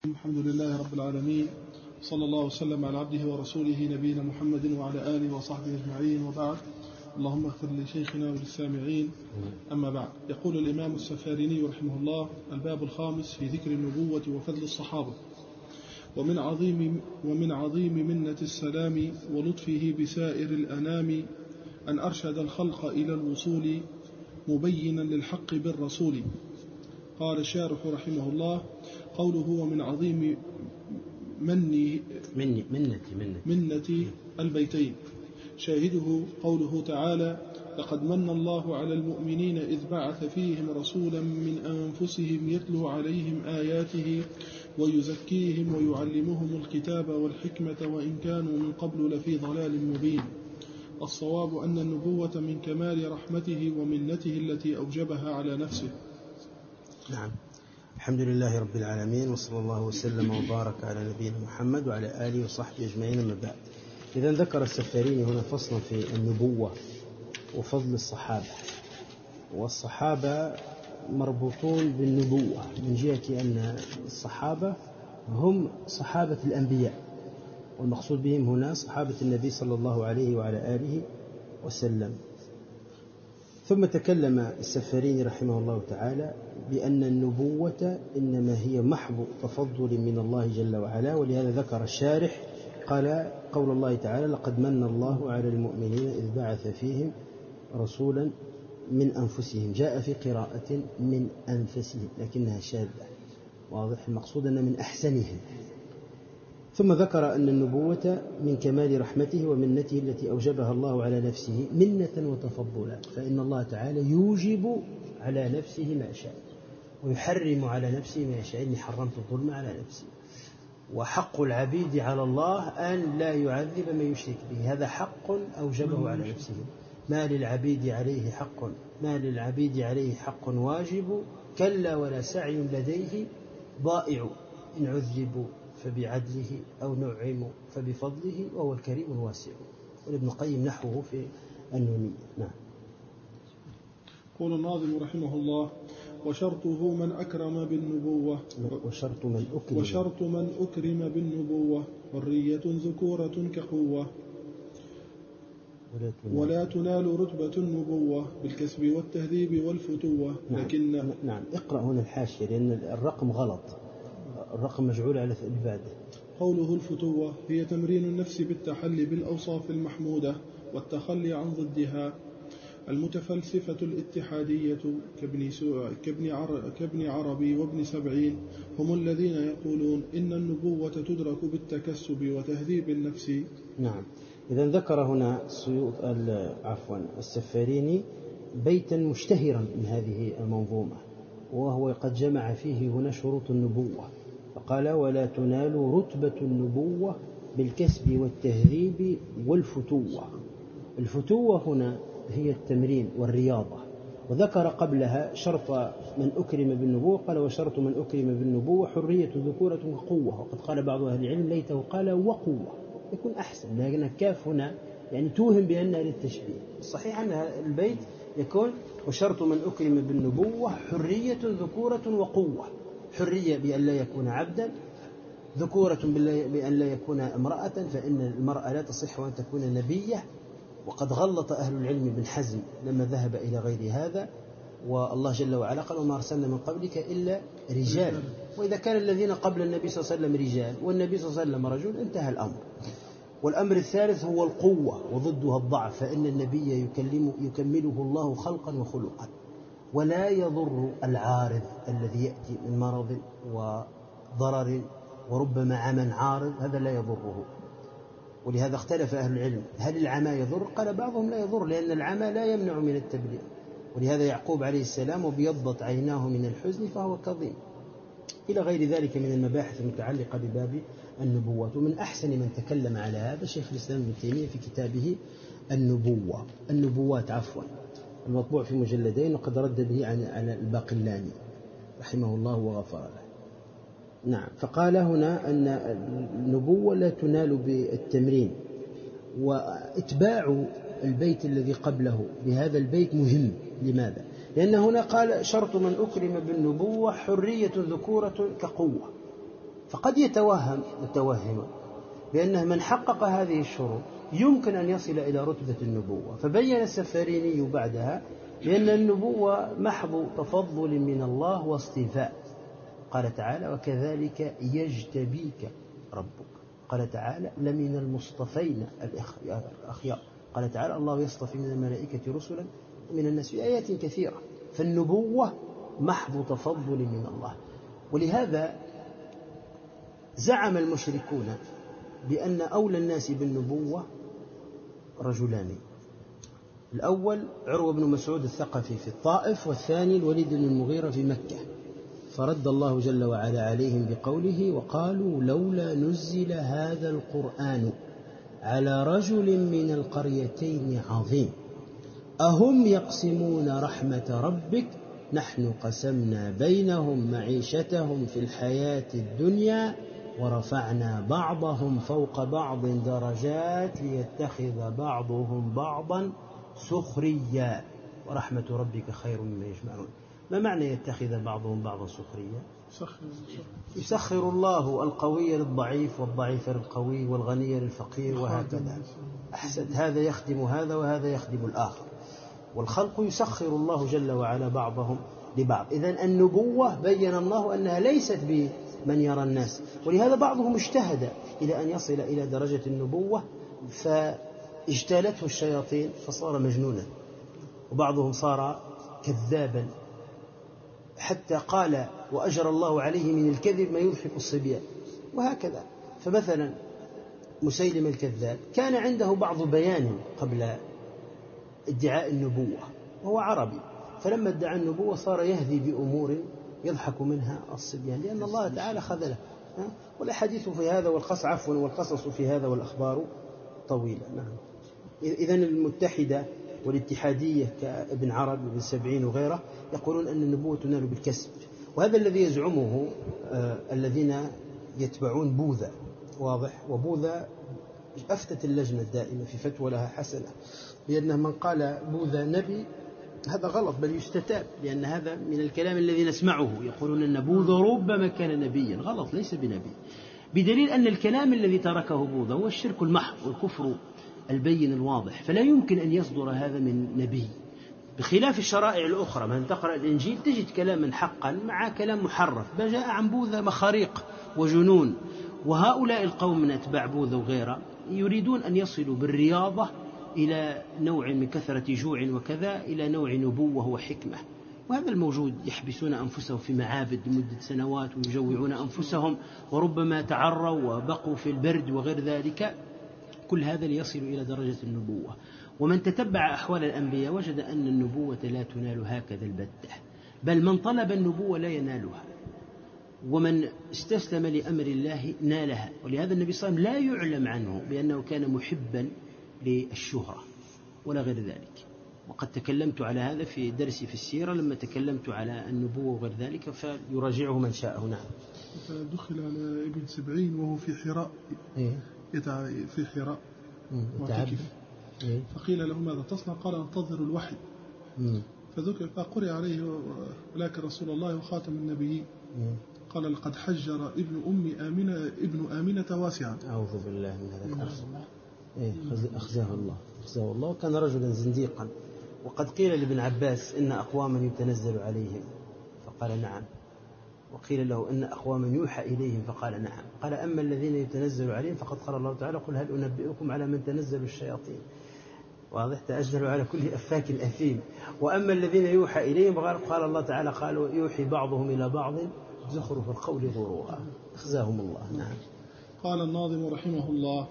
الحمد لله رب العالمين، صلى الله وسلم على عبده ورسوله نبينا محمد وعلى آله وصحبه أجمعين، وبعد. اللهم اغفر لشيخنا وللسامعين. أما بعد، يقول الإمام السفاريني رحمه الله: الباب الخامس في ذكر النبوة وفضل الصحابة. ومن عظيم منة السلام ولطفه بسائر الأنام أن أرشد الخلق إلى الوصول مبينا للحق بالرسول. قال الشارح رحمه الله: قوله ومن عظيم منة البيتين، شاهده قوله تعالى: لقد من الله على المؤمنين إذ بعث فيهم رسولا من أنفسهم يتلو عليهم آياته ويزكيهم ويعلمهم الكتاب والحكمة وإن كانوا من قبل لفي ضلال مبين. الصواب أن النبوة من كمال رحمته ومنته التي أوجبها على نفسه. نعم. الحمد لله رب العالمين، وصلى الله وسلم وبارك على نبينا محمد وعلى آله وصحبه أجمعين. أما بعد، إذا ذكر السفاريني هنا فصلا في النبوة وفضل الصحابة. والصحابة مربوطون بالنبوة من جهة أن الصحابة هم صحابة الأنبياء، والمقصود بهم هنا صحابة النبي صلى الله عليه وعلى آله وسلم. ثم تكلم السفاريني رحمه الله تعالى بأن النبوة إنما هي محض تفضل من الله جل وعلا، ولهذا ذكر الشارح قال: قول الله تعالى: لقد من الله على المؤمنين إذ بعث فيهم رسولا من أنفسهم. جاء في قراءة من أنفسهم لكنها شاذة، واضح. المقصود أن من أحسنهم. ثم ذكر أن النبوة من كمال رحمته ومنته التي أوجبها الله على نفسه منة وتفضلا، فإن الله تعالى يوجب على نفسه ما شاء ويحرم على نفسه ما يشاء. إني حرمت الظلم على نفسي. وحق العبيد على الله أن لا يعذب من يشرك به، هذا حق أوجبه على نفسه. ما للعبيد عليه حق واجب، كلا ولا سعي لديه ضائع. إن عذبوا فبعدله أو نعموا فبفضله وهو الكريم الواسع. وابن القيم نحوه في النونية. نعم. قول الناظم رحمه الله: وشرطه من أكرم بالنبوة وشرط من أكرم بالنبوة حرية ذكورة كقوة، ولا تنال رتبة النبوة بالكسب والتهذيب والفتوة. لكن نعم. اقرأ هنا الحاشية لأن الرقم غلط، الرقم مجعول على البادة. قوله الفتوة هي تمرين النفس بالتحلي بالأوصاف المحمودة والتخلي عن ضدها. المتفلسفة الاتحادية كابن عربي وابن سبعين هم الذين يقولون إن النبوة تدرك بالتكسب وتهذيب النفس. نعم. إذا ذكر هنا السفاريني بيتا مشتهرا من هذه المنظومة، وهو قد جمع فيه هنا شروط النبوة، فقال: ولا تنال رتبة النبوة بالكسب والتهذيب والفتوة. الفتوة هنا هي التمرين والرياضة. وذكر قبلها شرط من أكرم بالنبوة، قال: وشرط من أكرم بالنبوة حرية ذكورة وقوة. وقد قال بعض أهل العلم: ليته قال وقوة، يكون أحسن، لكن الكاف هنا يعني توهم بأنها للتشبيه. الصحيح أن البيت يكون: وشرط من أكرم بالنبوة حرية ذكورة وقوة. حرية بأن لا يكون عبدا، ذكورة بأن لا يكون امرأة، فإن المرأة لا تصح أن تكون نبية. وقد غلط أهل العلم بن حزم لما ذهب إلى غير هذا، والله جل وعلا قال: وما أرسلنا من قبلك إلا رجال. وإذا كان الذين قبل النبي صلى الله عليه وسلم رجال والنبي صلى الله عليه وسلم رجل انتهى الأمر. والأمر الثالث هو القوة وضدها الضعف، فإن النبي يكمله الله خلقا وخلقا. ولا يضر العارض الذي يأتي من مرض وضرر وربما عمى عارض، هذا لا يضره. ولهذا اختلف أهل العلم: هل العمى يضر؟ قال بعضهم: لا يضر، لأن العمى لا يمنع من التبليغ. ولهذا يعقوب عليه السلام: وبيضت عيناه من الحزن فهو كظيم، إلى غير ذلك من المباحث المتعلقة بباب النبوات. ومن أحسن من تكلم على هذا شيخ الإسلام ابن تيمية في كتابه النبوات المطبوع في مجلدين، وقد رد به على الباقلاني رحمه الله وغفر له. نعم. فقال هنا أن النبوة لا تنال بالتمرين. وإتباع البيت الذي قبله بهذا البيت مهم. لماذا؟ لأن هنا قال: شرط من أكرم بالنبوة حرية ذكورة كقوة. فقد يتوهم متوهم بأنه من حقق هذه الشروط يمكن أن يصل إلى رتبة النبوة. فبين السفاريني بعدها بأن النبوة محض تفضل من الله واصطفاء. قال تعالى: وكذلك يجتبيك ربك. قال تعالى: لمن المصطفين الأخيار. قال تعالى: الله يصطفي من الملائكة رسلا ومن الناس، في آيات كثيرة. فالنبوة محض تفضل من الله. ولهذا زعم المشركون بأن أولى الناس بالنبوة رجلان: الأول عروة بن مسعود الثقفي في الطائف، والثاني الوليد بن المغيرة في مكة. فرد الله جل وعلا عليهم بقوله: وقالوا لولا نزل هذا القرآن على رجل من القريتين عظيم أهم يقسمون رحمة ربك نحن قسمنا بينهم معيشتهم في الحياة الدنيا ورفعنا بعضهم فوق بعض درجات ليتخذ بعضهم بعضا سخريا ورحمة ربك خير مما يجمعون. ما معنى يتخذ بعضهم بعضا سخريا؟ يسخر الله القوي للضعيف والضعيف للقوي والغني للفقير وهكذا. أحسن، هذا يخدم هذا وهذا يخدم الآخر، والخلق يسخر الله جل وعلا بعضهم لبعض. إذن النبوة بين الله أنها ليست بمن يرى الناس، ولهذا بعضهم اجتهد إلى أن يصل إلى درجة النبوة فاجتالته الشياطين فصار مجنونا، وبعضهم صار كذابا حتى قال وأجرى الله عليه من الكذب ما يضحك الصبيان وهكذا. فمثلا مسيلم الكذاب كان عنده بعض بيان قبل ادعاء النبوة، وهو عربي، فلما ادعى النبوة صار يهذي بأمور يضحك منها الصبيان لأن الله تعالى خذله. والأحاديث في هذا والقصص في هذا والأخبار طويلة. نعم. إذن المتحدة والاتحادية كابن عربي وابن سبعين وغيره يقولون أن النبوة تنال بالكسب، وهذا الذي يزعمه الذين يتبعون بوذا، واضح. وبوذا أفتت اللجنة الدائمة في فتوى لها حسنة بأن من قال بوذا نبي هذا غلط، بل يستتاب، لأن هذا من الكلام الذي نسمعه. يقولون أن بوذا ربما كان نبيا، غلط، ليس بنبي، بدليل أن الكلام الذي تركه بوذا هو الشرك المحض والكفر البين الواضح، فلا يمكن أن يصدر هذا من نبي، بخلاف الشرائع الأخرى. من تقرأ الإنجيل تجد كلاما حقا مع كلام محرف، بل جاء عن بوذا مخاريق وجنون. وهؤلاء القوم من أتباع بوذا وغيره يريدون أن يصلوا بالرياضة إلى نوع من كثرة جوع وكذا، إلى نوع نبوة وحكمة، وهذا الموجود. يحبسون أنفسهم في معابد لمدة سنوات ويجوعون أنفسهم، وربما تعروا وبقوا في البرد وغير ذلك، كل هذا ليصلوا إلى درجة النبوة. ومن تتبع أحوال الأنبياء وجد أن النبوة لا تنال هكذا البتة، بل من طلب النبوة لا ينالها، ومن استسلم لأمر الله نالها. ولهذا النبي صلى الله عليه وسلم لا يعلم عنه بأنه كان محبا للشهرة ولا غير ذلك. وقد تكلمت على هذا في درسي في السيرة لما تكلمت على النبوة وغير ذلك، فيراجعه من شاءه. نعم. دخل على ابن سبعين وهو في حراء، في حراء معتكف، فقيل له ماذا تصنع؟ قال انتظر الوحي. فذكر فقرئ عليه ولكن رسول الله وخاتم النبيين. قال لقد حجر ابن آمنة واسعا. أعوذ بالله من هذا. أخزاه الله، وكان رجلا زنديقا. وقد قيل لابن عباس إن أقواما يتنزل عليهم فقال نعم، وقيل له إن أقواما يوحى إليهم فقال نعم. قال أما الذين يتنزل عليهم فقد قال الله تعالى قل هل أنبئكم على من تنزل الشياطين، واضح، تأجلوا على كل أفاك أثيم. وأما الذين يوحى إليهم قال الله تعالى قالوا يوحي بعضهم إلى بعض زخرف القول غرورا. أخزاهم الله. نعم. قال الناظم رحمه الله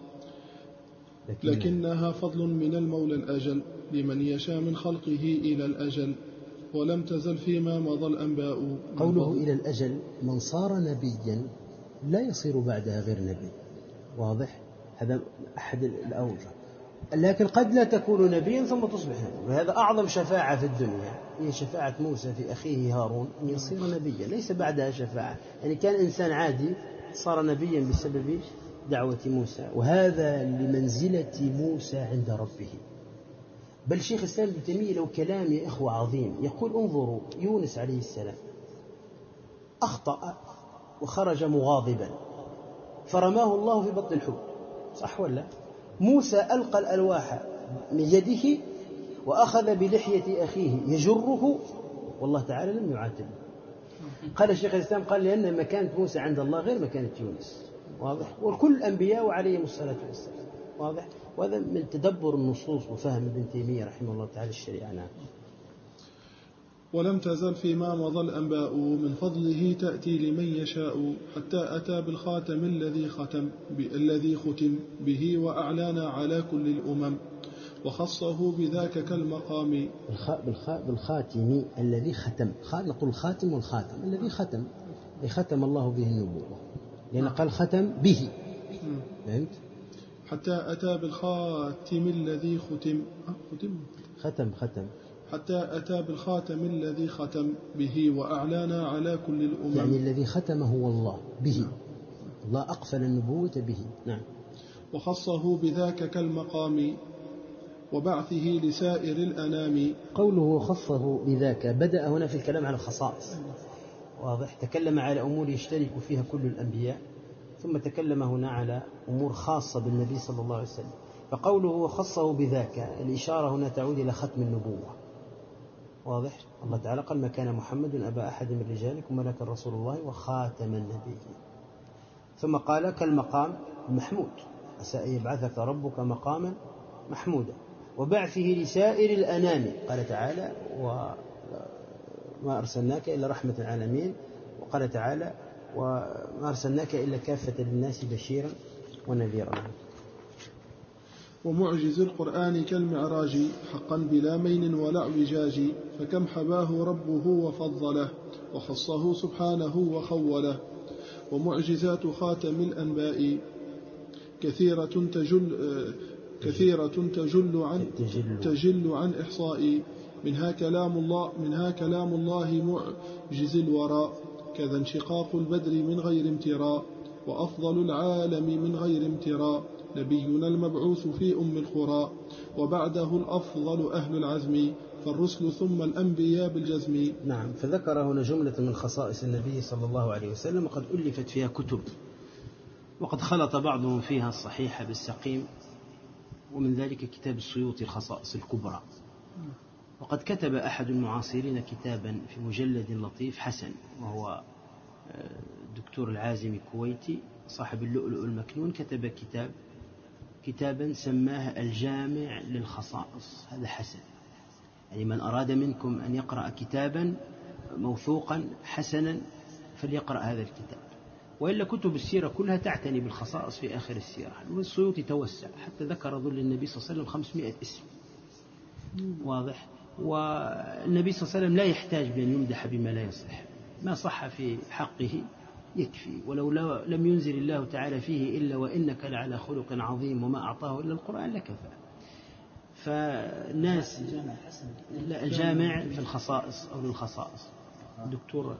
لكنها فضل من المولى الأجل لمن يشاء من خلقه إلى الأجل ولم تزل فيما مضى الأنباء. قوله إلى الأجل، من صار نبيا لا يصير بعدها غير نبي، واضح، هذا أحد الأوجه. لكن قد لا تكون نبيا ثم تصبح نبيا، وهذا أعظم شفاعة في الدنيا، هي شفاعة موسى في أخيه هارون أن يصير نبيا، ليس بعدها شفاعة. يعني كان إنسان عادي صار نبيا بسبب دعوة موسى، وهذا لمنزلة موسى عند ربه. بل شيخ الإسلام ابن تيمية له كلام يا إخوة عظيم، يقول انظروا يونس عليه السلام أخطأ وخرج مغاضبا فرماه الله في بطن الحوت، صح ولا؟ موسى ألقى الألواح من يده وأخذ بلحية أخيه يجره والله تعالى لم يعاتبه. قال الشيخ الإسلام قال لأن مكانة موسى عند الله غير مكانة يونس، واضح؟ وكل الأنبياء عليهم الصلاة والسلام، واضح؟ وهذا من تدبر النصوص وفهم ابن تيمية رحمه الله تعالى الشريعة. نعم. ولم تزل فيما مضى الأنباء من فضله تأتي لمن يشاء حتى أتى بالخاتم الذي ختم به وأعلانا على كل الأمم وخصه بذاك كالمقام. بالخاتم الذي ختم، نقول الخاتم والخاتم الذي ختم، ختم الله به النبوة، لأن قال ختم به. فهمت؟ حتى أتى بالخاتم الذي ختم حتى أتى بالخاتم الذي ختم به وأعلانا على كل الأمم. يعني الذي ختم هو الله به، الله أقفل النبوة به. نعم. وخصه بذاك كالمقام وبعثه لسائر الأنام. قوله خصه بذاك بدأ هنا في الكلام على الخصائص، واضح؟ تكلم على أمور يشترك فيها كل الأنبياء، ثم تكلم هنا على أمور خاصة بالنبي صلى الله عليه وسلم. فقوله خصه بذاك الإشارة هنا تعود إلى ختم النبوة، واضح؟ الله تعالى قال ما كان محمد أبا أحد من رجالكم ولكن رسول الله وخاتم النبيين. ثم قال كالمقام المحمود عسى أن يبعثك ربك مقاما محمودا وبعثه لسائر الأنام. قال تعالى وما أرسلناك إلا رحمة العالمين، وقال تعالى وما أرسلناك إلا كافة للناس بشيرا ونذيرا. ومعجز القرآن كالمعراج حقا بلا مين ولا اعوجاج فكم حباه ربه وفضله وخصه سبحانه وخوله. ومعجزات خاتم الأنباء كثيرة تجل عن إحصاء منها كلام الله معجز الوراء كذا انشقاق البدر من غير امتراء وأفضل العالم من غير امتراء نبينا المبعوث في أم القرى وبعده الأفضل أهل العزم فالرسل ثم الأنبياء بالجزم. نعم. فذكر هنا جملة من خصائص النبي صلى الله عليه وسلم وقد ألفت فيها كتب، وقد خلط بعضهم فيها الصحيح بالسقيم، ومن ذلك كتاب السيوطي الخصائص الكبرى. وقد كتب أحد المعاصرين كتابا في مجلد لطيف حسن، وهو الدكتور العازمي الكويتي صاحب اللؤلؤ المكنون، كتب كتابا سماه الجامع للخصائص. هذا حسن، يعني من أراد منكم أن يقرأ كتابا موثوقا حسنا فليقرأ هذا الكتاب. وإلا كتب السيرة كلها تعتني بالخصائص في آخر السيرة. والسيوطي توسع حتى ذكر ظل النبي صلى الله عليه وسلم 500 اسم، واضح؟ والنبي صلى الله عليه وسلم لا يحتاج بأن يمدح بما لا يصح، ما صح في حقه يكفي، ولو لم ينزل الله تعالى فيه إلا وإنك لعلى خلق عظيم وما أعطاه إلا القرآن لكفى. فالناس لا الجامع في الخصائص أو للخصائص دكتور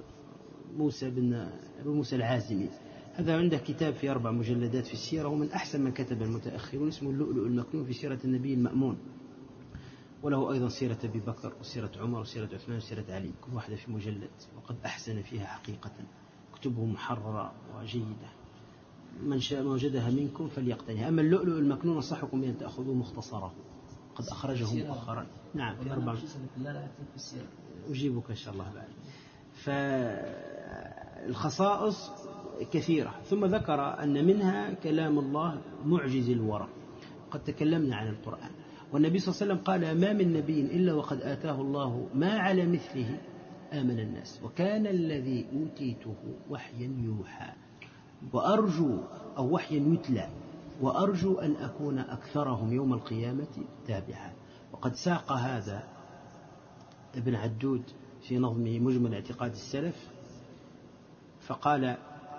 موسى العازمي، هذا عنده كتاب في 4 مجلدات في السيرة، ومن أحسن من كتب المتأخرون، اسمه اللؤلؤ المكنون في سيرة النبي المأمون. وله أيضا سيرة أبي بكر وسيرة عمر وسيرة عثمان وسيرة علي، كل واحدة في مجلد، وقد أحسن فيها حقيقة، كتبه محررة وجيدة، من شاء ما وجدها منكم فليقتنها. أما اللؤلؤ المكنون أنصحكم بأن تأخذوا مختصره، قد أخرجه مؤخرا. نعم في 4. أجيبك إن شاء الله بعد. فالخصائص كثيرة. ثم ذكر أن منها كلام الله معجز الورى، قد تكلمنا عن القرآن. والنبي صلى الله عليه وسلم قال ما من نبي إلا وقد آتاه الله ما على مثله آمن الناس، وكان الذي أوتيته وحيا يوحى وأرجو أو وحيا يتلى وأرجو أن أكون أكثرهم يوم القيامة تابعا. وقد ساق هذا ابن عدود في نظمه مجمل اعتقاد السلف، فقال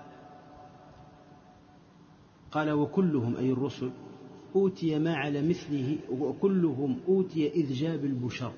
وكلهم أي الرسل أوتي ما على مثله، وكلهم أوتي إذ جاب البشر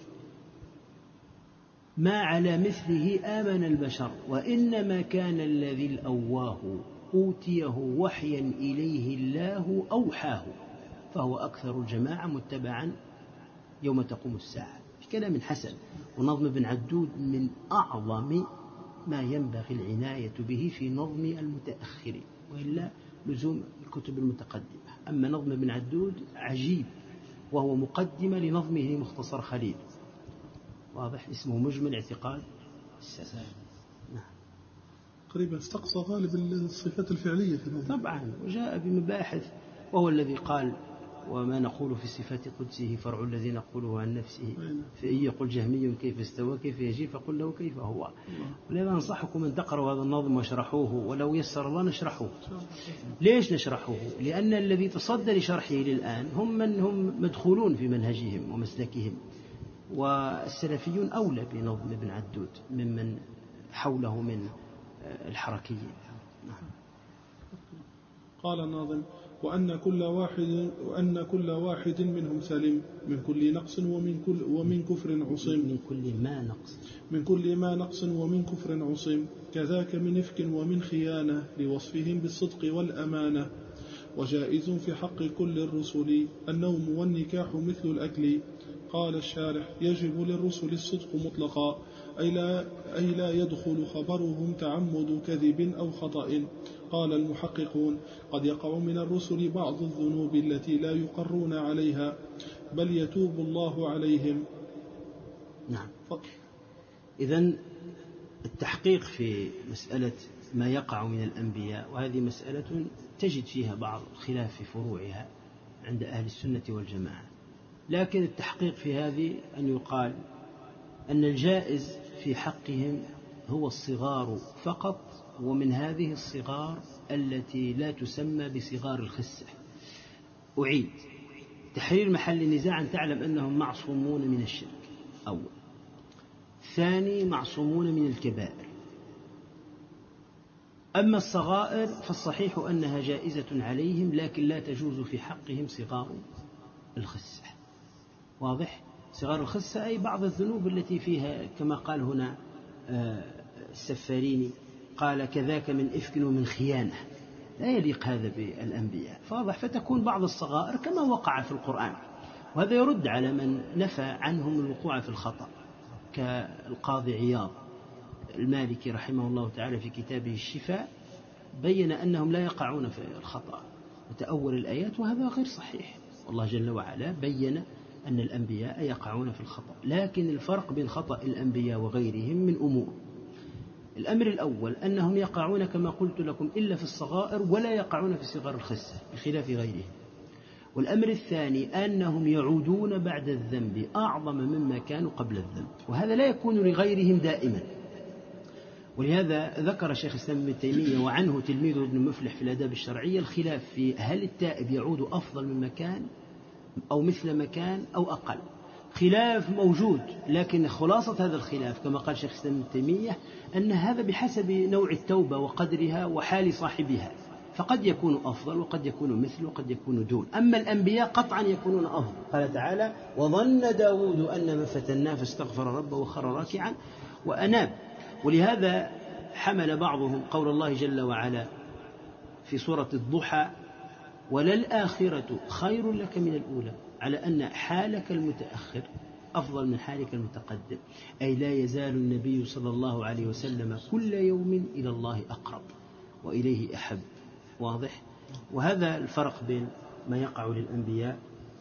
ما على مثله آمن البشر، وإنما كان الذي الأواه أوتيه وحيا إليه الله أوحاه، فهو أكثر الجماعة متبعا يوم تقوم الساعة. في كلام حسن. ونظم ابن عدود من أعظم ما ينبغي العناية به في نظم المتأخرين، وإلا لزوم الكتب المتقدمة. أما نظم ابن عدود عجيب، وهو مقدمة لنظمه مختصر خليل، واضح، اسمه مجمل اعتقاد السلف. نعم. قريبا استقصى غالب الصفات الفعلية في النظم طبعا، وجاء بمباحث، وهو الذي قال: وما نقول في صفات قدسه فرع الذي نقوله عن نفسه، فإن يقول جهمي كيف استوى كيف يجي فقل له كيف هو. ولذا أنصحكم أن تقرأوا هذا النظم واشرحوه، ولو يسر الله نشرحوه. ليش نشرحوه؟ لأن الذي تصدى لشرحه للآن هم من هم مدخولون في منهجهم ومسلكهم، والسلفيون أولى بنظم ابن عدود ممن حوله من الحركيين. قال الناظم: وأن كل واحد منهم سلم من كل نقص ومن كفر عصم. من كل ما نقص ومن كفر عصم، كذاك من إفك ومن خيانة، لوصفهم بالصدق والأمانة. وجائز في حق كل الرسل النوم والنكاح مثل الأكل. قال الشارح: يجب للرسل الصدق مطلقا، أي لا يدخل خبرهم تعمد كذب أو خطأ. قال المحققون: قد يقع من الرسل بعض الذنوب التي لا يقرون عليها، بل يتوب الله عليهم. نعم. إذن التحقيق في مسألة ما يقع من الأنبياء، وهذه مسألة تجد فيها بعض الخلاف في فروعها عند أهل السنة والجماعة، لكن التحقيق في هذه أن يقال أن الجائز في حقهم هو الصغار فقط، ومن هذه الصغار التي لا تسمى بصغار الخسة. أعيد: تحرير محل النزاع أن تعلم أنهم معصومون من الشرك أول، ثاني معصومون من الكبائر. أما الصغائر فالصحيح أنها جائزة عليهم، لكن لا تجوز في حقهم صغار الخسة. واضح؟ صغار الخسة أي بعض الذنوب التي فيها، كما قال هنا السفاريني، قال: كذاك من إفك ومن خيانة. لا يليق هذا بالأنبياء. فواضح، فتكون بعض الصغائر كما وقع في القرآن، وهذا يرد على من نفى عنهم الوقوع في الخطأ، كالقاضي عياض المالكي رحمه الله تعالى في كتابه الشفاء، بين أنهم لا يقعون في الخطأ وتأول الآيات، وهذا غير صحيح. والله جل وعلا بين أن الأنبياء يقعون في الخطأ، لكن الفرق بين خطأ الأنبياء وغيرهم من أمور. الأمر الأول أنهم يقعون كما قلت لكم إلا في الصغائر، ولا يقعون في صغار الخسة بخلاف غيرهم. والأمر الثاني أنهم يعودون بعد الذنب أعظم مما كانوا قبل الذنب، وهذا لا يكون لغيرهم دائما. ولهذا ذكر شيخ الإسلام ابن تيمية وعنه تلميذه ابن مفلح في الآداب الشرعية الخلاف في هل التائب يعود أفضل من مكان أو مثل مكان أو أقل. خلاف موجود، لكن خلاصة هذا الخلاف كما قال شيخ الإسلام ابن تيمية أن هذا بحسب نوع التوبة وقدرها وحال صاحبها، فقد يكون أفضل وقد يكون مثل وقد يكون دون. أما الأنبياء قطعا يكونون أفضل. قال تعالى: وظن داود أن ما فتناه فاستغفر ربه وخر راكعا وأناب. ولهذا حمل بعضهم قول الله جل وعلا في سورة الضحى: وللآخرة خير لك من الأولى، على أن حالك المتأخر أفضل من حالك المتقدم، أي لا يزال النبي صلى الله عليه وسلم كل يوم إلى الله أقرب وإليه أحب. واضح؟ وهذا الفرق بين ما يقع للأنبياء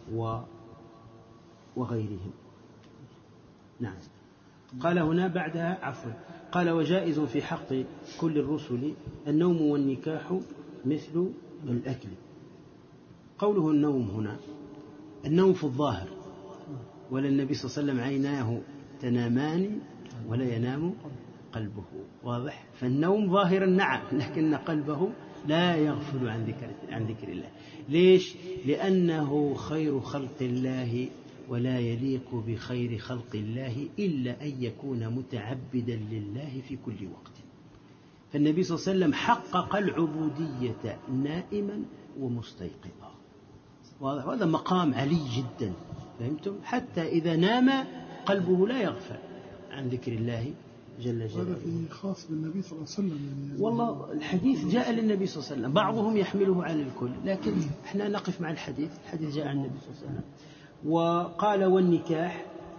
وغيرهم. نعم. قال هنا بعدها عفوا، قال: وجائز في حق كل الرسل النوم والنكاح مثل الأكل. قوله النوم هنا، النوم في الظاهر، ولا النبي صلى الله عليه وسلم عيناه تنامان ولا ينام قلبه. واضح؟ فالنوم ظاهرا نعم، لكن قلبه لا يغفل عن ذكر الله. ليش؟ لأنه خير خلق الله، ولا يليق بخير خلق الله إلا أن يكون متعبدا لله في كل وقت. فالنبي صلى الله عليه وسلم حقق العبودية نائما ومستيقظا. واضح؟ وهذا مقام علي جدا، فهمتم؟ حتى إذا نام قلبه لا يغفل عن ذكر الله جل جلاله. هذا في خاص بالنبي صلى الله عليه وسلم يعني. والله الحديث جاء للنبي صلى الله عليه وسلم، بعضهم يحمله على الكل، لكن احنا نقف مع الحديث جاء عن النبي صلى الله عليه وسلم. وقال: والنكاح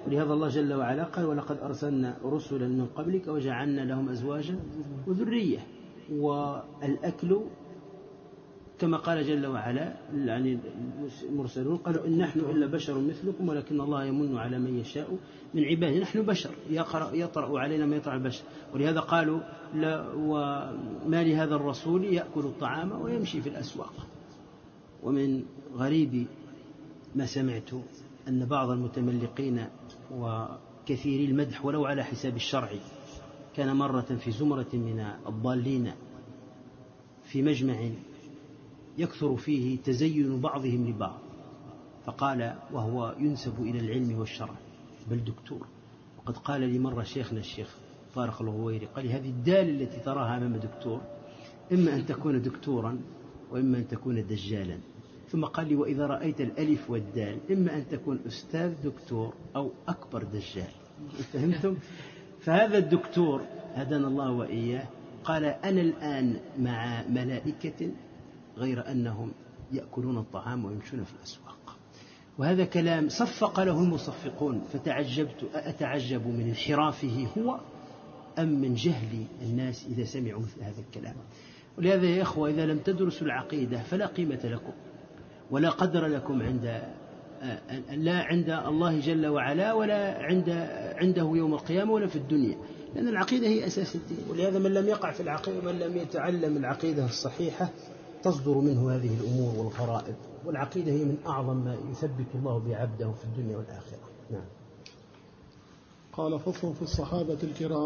ولهذا الله جل وعلا قال ولقد أرسلنا رسلا من قبلك وجعلنا لهم أزواجا وذرية. والأكل كما قال جل وعلا يعني المرسلون قالوا إن نحن إلا بشر مثلكم ولكن الله يمن على من يشاء من عباده. نحن بشر يطرأ علينا ما يطرأ البشر. ولهذا قالوا وما لهذا الرسول يأكل الطعام ويمشي في الأسواق. ومن غريب ما سمعت أن بعض المتملقين وكثيري المدح ولو على حساب الشرع كان مرة في زمرة من الضالين في مجمع يكثر فيه تزين بعضهم لبعض، فقال وهو ينسب إلى العلم والشرع بل دكتور، وقد قال لي مرة شيخنا الشيخ طارق الغويري قال لي هذه الدال التي تراها أمام دكتور إما أن تكون دكتورا وإما أن تكون دجالا. ثم قال لي وإذا رأيت الألف والدال إما أن تكون أستاذ دكتور أو أكبر دجال. فهمتم؟ فهذا الدكتور هدانا الله وإياه قال أنا الآن مع ملائكة غير أنهم يأكلون الطعام ويمشون في الأسواق. وهذا كلام صفق له المصفقون، فتعجبت أتعجب من انحرافه هو أم من جهل الناس إذا سمعوا مثل هذا الكلام. ولهذا يا إخوة إذا لم تدرسوا العقيدة فلا قيمة لكم ولا قدر لكم لا عند الله جل وعلا ولا عنده يوم القيامة ولا في الدنيا، لأن العقيدة هي أساس الدين. ولهذا من لم يقع في العقيدة ومن لم يتعلم العقيدة الصحيحة تصدر منه هذه الأمور والغرائب. والعقيدة هي من أعظم ما يثبت الله بعبده في الدنيا والآخرة. نعم. قال فصل في الصحابة الكرام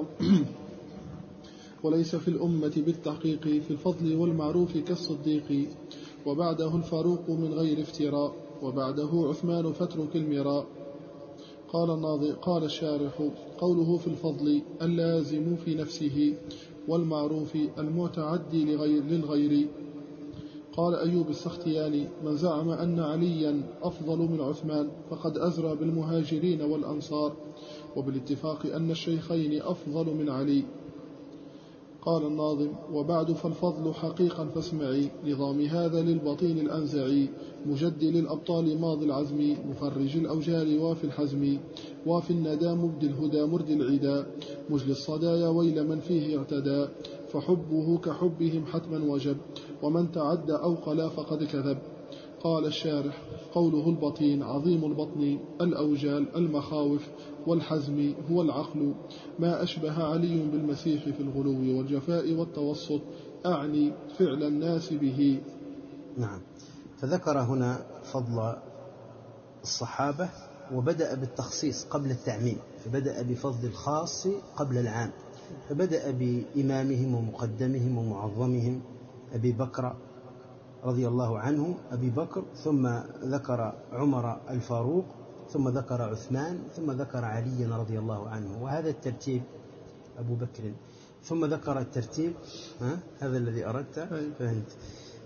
وليس في الأمة بالتحقيق في الفضل والمعروف كالصديق وبعده الفاروق من غير افتراء وبعده عثمان فاترك المراء. قال الشارح قوله في الفضل اللازم في نفسه والمعروف المتعدي للغير. قال أيوب السختياني من زعم أن عليا أفضل من عثمان فقد أزرى بالمهاجرين والأنصار وبالاتفاق أن الشيخين أفضل من علي. قال الناظم وبعد فالفضل حقيقا فاسمعي نظام هذا للبطين الأنزعي مجدل الأبطال ماضي العزم مفرج الأوجار وافي الحزم وافي الندى مبدي الهدى مرد العدا مجلي الصدايا ويل من فيه اعتدى فحبه كحبهم حتما وجب ومن تعدى أو قلا فقد كذب. قال الشارح قوله البطين عظيم البطن الأوجال المخاوف والحزم هو العقل ما أشبه علي بالمسيح في الغلو والجفاء والتوسط أعني فعل الناس به. نعم. فذكر هنا فضل الصحابة وبدأ بالتخصيص قبل التعميم، فبدأ بفضل الخاص قبل العام، فبدأ بإمامهم ومقدمهم ومعظمهم أبي بكر رضي الله عنه أبي بكر، ثم ذكر عمر الفاروق، ثم ذكر عثمان، ثم ذكر علي رضي الله عنه، وهذا الترتيب أبو بكر، ثم ذكر الترتيب هذا الذي أردت فهمت،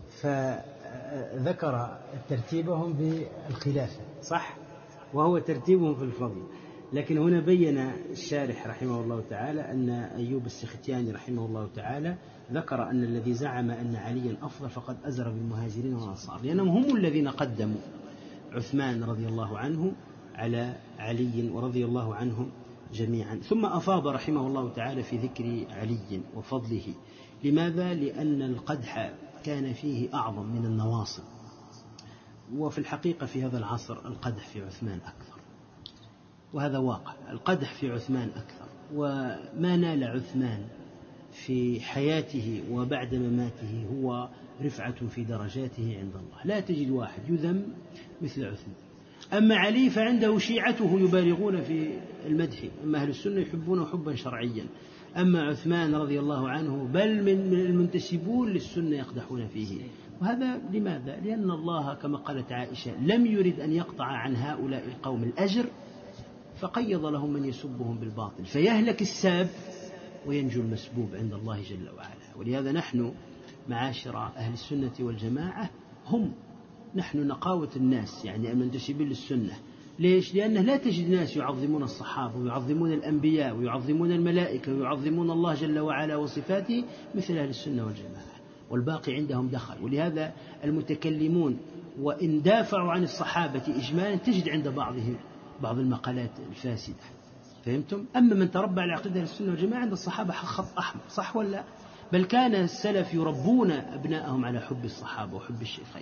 فذكر ترتيبهم بالخلافة صح، وهو ترتيبهم في الفضل. لكن هنا بين الشارح رحمه الله تعالى أن أيوب السختياني رحمه الله تعالى ذكر أن الذي زعم أن عليا أفضل فقد أزر بالمهاجرين والأنصار، لأنهم هم الذين قدموا عثمان رضي الله عنه على علي ورضي الله عنهم جميعا. ثم أفاض رحمه الله تعالى في ذكر علي وفضله. لماذا؟ لأن القدح كان فيه أعظم من النواصب، وفي الحقيقة في هذا العصر القدح في عثمان أكثر، وهذا واقع، القدح في عثمان أكثر. وما نال عثمان في حياته وبعد مماته هو رفعة في درجاته عند الله، لا تجد واحد يذم مثل عثمان. أما علي فعنده شيعته يبالغون في المدح، أما أهل السنة يحبونه حبا شرعيا. أما عثمان رضي الله عنه بل من المنتسبون للسنة يقدحون فيه. وهذا لماذا؟ لأن الله كما قالت عائشة لم يرد أن يقطع عن هؤلاء القوم الأجر، فقيض لهم من يسبهم بالباطل، فيهلك الساب وينجو المسبوب عند الله جل وعلا. ولهذا نحن معاشر أهل السنة والجماعة نحن نقاوة الناس، يعني المنتسبين للسنة. ليش؟ لأنه لا تجد ناس يعظمون الصحابة ويعظمون الأنبياء ويعظمون الملائكة ويعظمون الله جل وعلا وصفاته مثل أهل السنة والجماعة، والباقي عندهم دخل. ولهذا المتكلمون وإن دافعوا عن الصحابة إجمالا تجد عند بعضهم بعض المقالات الفاسدة. فهمتم؟ أما من تربى على عقيدة السنة والجماعة عند الصحابة خط أحمر، صح ولا؟ بل كان السلف يربون أبنائهم على حب الصحابة وحب الشيخين.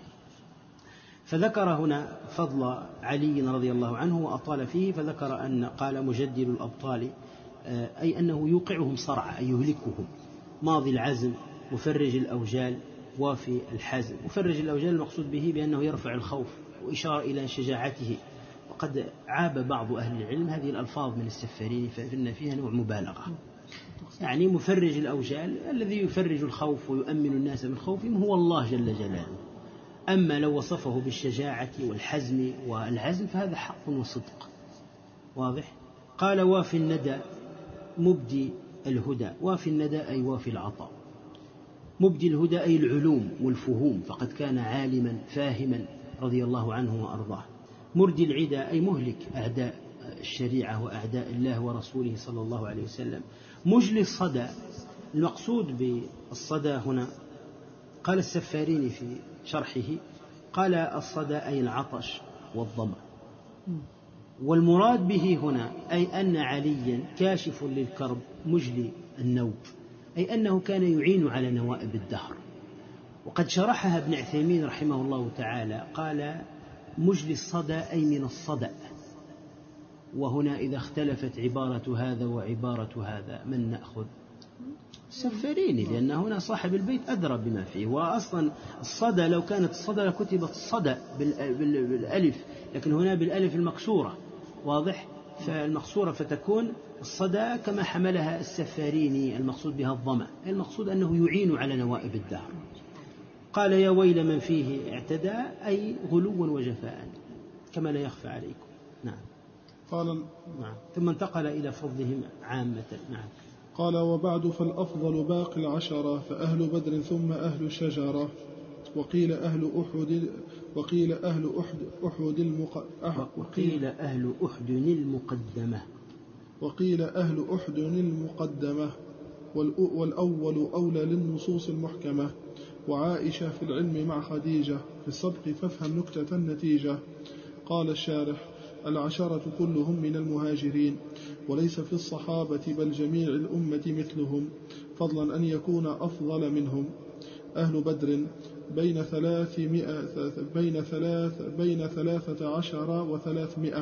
فذكر هنا فضل علي رضي الله عنه وأطال فيه، فذكر أن قال مجدل الأبطال أي أنه يوقعهم صرعى، أي يهلكهم. ماضي العزم، مفرج الأوجال، وافي الحزم. مفرج الأوجال المقصود به بأنه يرفع الخوف وإشارة إلى شجاعته. وقد عاب بعض أهل العلم هذه الألفاظ من السفارين فإن فيها نوع مبالغة. يعني مفرج الأوجال الذي يفرج الخوف ويؤمن الناس من خوفهم هو الله جل جلاله. أما لو وصفه بالشجاعة والحزم والعزم فهذا حق وصدق. واضح؟ قال وافي الندى مبدي الهدى. وافي الندى أي وافي العطاء. مبدي الهدى أي العلوم والفهوم، فقد كان عالما فاهما رضي الله عنه وأرضاه. مردي العدا أي مهلك أعداء الشريعة وأعداء الله ورسوله صلى الله عليه وسلم. مجلي الصدى، المقصود بالصدى هنا قال السفارين في شرحه، قال الصدى أي العطش والظمأ. والمراد به هنا أي أن عليا كاشف للكرب مجلي النوب، أي أنه كان يعين على نوائب الدهر. وقد شرحها ابن عثيمين رحمه الله تعالى، قال مجلي الصدى أي من الصدأ. وهنا إذا اختلفت عبارة هذا وعبارة هذا من نأخذ؟ السفاريني، لأن هنا صاحب البيت أدرى بما فيه. وأصلا الصدى لو كانت الصدى لكتبت الصدى بالألف، لكن هنا بالألف المكسورة. واضح؟ فالمكسورة فتكون الصدى كما حملها السفاريني، المقصود بها الظمأ، المقصود أنه يعين على نوائب الدهر. قال يا ويل من فيه اعتدى أي غلوا وجفاء كما لا يخفى عليكم. نعم. قال نعم. ثم انتقل إلى فضلهم عامة. نعم. قال وبعد فالأفضل باقي العشرة، فأهل بدر ثم أهل الشجرة. وقيل أهل أحد المقدمة. وقيل أهل أحد المقدمة. والأول أولى للنصوص المحكمة. وعائشة في العلم مع خديجة، في السبق فافهم نكتة النتيجة. قال الشارح العشرة كلهم من المهاجرين، وليس في الصحابة بل جميع الأمة مثلهم، فضلا أن يكون أفضل منهم. أهل بدر بين 13 و300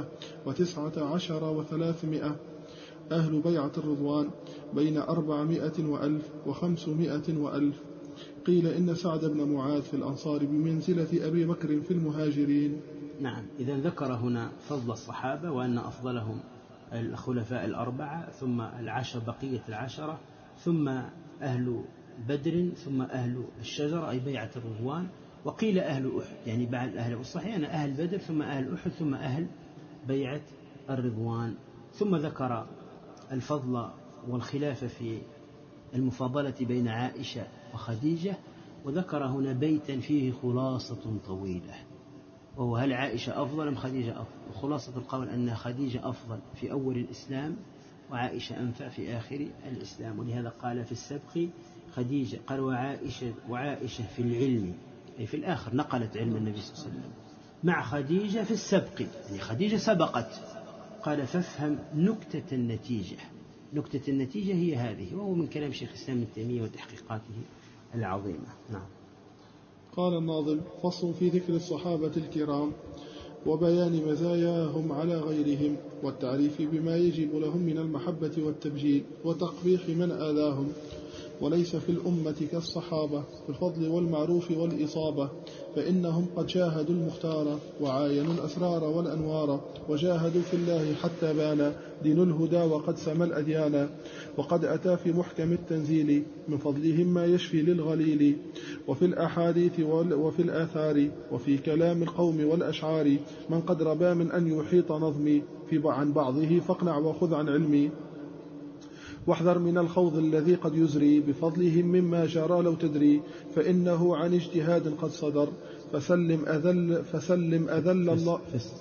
و19 و300. أهل بيعة الرضوان بين 400 و1000 و500 و1000. قيل إن سعد بن معاذ في الأنصار بمنزلة أبي بكر في المهاجرين. نعم. إذن ذكر هنا فضل الصحابة وأن أفضلهم الخلفاء الأربعة، ثم بقية العشرة، ثم أهل بدر، ثم أهل الشجرة أي بيعة الرضوان. وقيل أهل أحد، يعني بعد أهل الصحيح أنا أهل بدر ثم أهل أحد ثم أهل بيعة الرضوان. ثم ذكر الفضل والخلاف في المفاضلة بين عائشة وخديجة، وذكر هنا بيتا فيه خلاصة طويلة، وهو هل عائشة أفضل أم خديجة أفضل؟ خلاصة القول أن خديجة أفضل في أول الإسلام وعائشة أنفع في آخر الإسلام. ولهذا قال في السبق خديجة، قال وعائشة في العلم أي في الآخر نقلت علم النبي صلى الله عليه وسلم، مع خديجة في السبق يعني خديجة سبقت. قال فافهم نكتة النتيجة. نكتة النتيجة هي هذه، وهو من كلام شيخ الإسلام ابن تيمية وتحقيقاته العظيمة. نعم. قال الناظم فصل في ذكر الصحابة الكرام وبيان مزاياهم على غيرهم، والتعريف بما يجب لهم من المحبة والتبجيل وتقبيح من آذاهم. وليس في الأمة كالصحابة في الفضل والمعروف والإصابة، فإنهم قد شاهدوا المختار وعاينوا الأسرار والأنوار، وجاهدوا في الله حتى بان دين الهدى وقد سمى الأديان. وقد أتى في محكم التنزيل من فضلهم ما يشفي للغليل، وفي الأحاديث وفي الآثار وفي كلام القوم والأشعار، من قد ربا من أن يحيط نظمي عن بعضه فاقنع وخذ عن علمي. واحذر من الخوض الذي قد يزري بفضلهم مما جرى لو تدري، فإنه عن اجتهاد قد صدر. فسلم أذل الله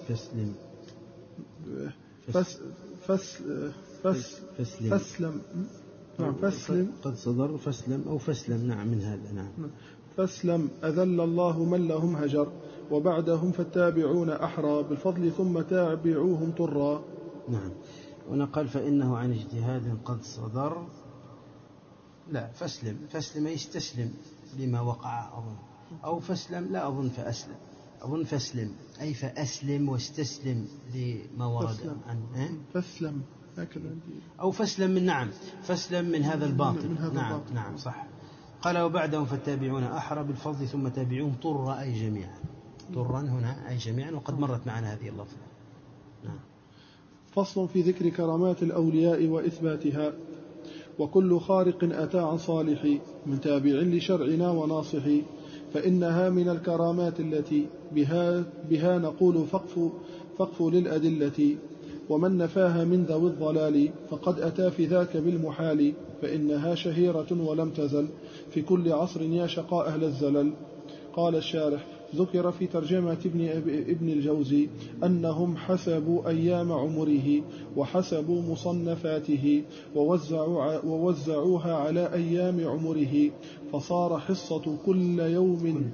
فسلم قد صدر فسلم أو فسلم. نعم من هذا. نعم. فاسلم أذل الله من لهم هجر، وبعدهم فالتابعون أحرى بالفضل ثم تابعوهم طرا. نعم. ونقل فإنه عن اجتهاد قد صدر. لا، فاسلم يستسلم لما وقع أظن، أو فاسلم، لا أظن فأسلم، أظن فاسلم أي فأسلم واستسلم لما ورد عنه. فاسلم هكذا، أو فاسلم من، نعم، فاسلم من هذا الباطل. نعم الباطل. نعم صح. قال وبعدهم فالتابعون أحرى بالفضل ثم تابعوهم طرا أي جميعا. طرا هنا أي جميعا، وقد مرت معنا هذه اللفظة. نعم. فصل في ذكر كرامات الأولياء وإثباتها. وكل خارق أتى عن صالح من تابع لشرعنا وناصح، فإنها من الكرامات التي بها نقول فقف للأدلة، ومن نفاها من ذوي الضلال فقد أتى في ذاك بالمحال، فإنها شهيرة ولم تزل في كل عصر يا شقاء أهل الزلل. قال الشارح: ذكر في ترجمة ابن الجوزي أنهم حسبوا أيام عمره وحسبوا مصنفاته ووزعوها على أيام عمره، فصار حصة كل يوم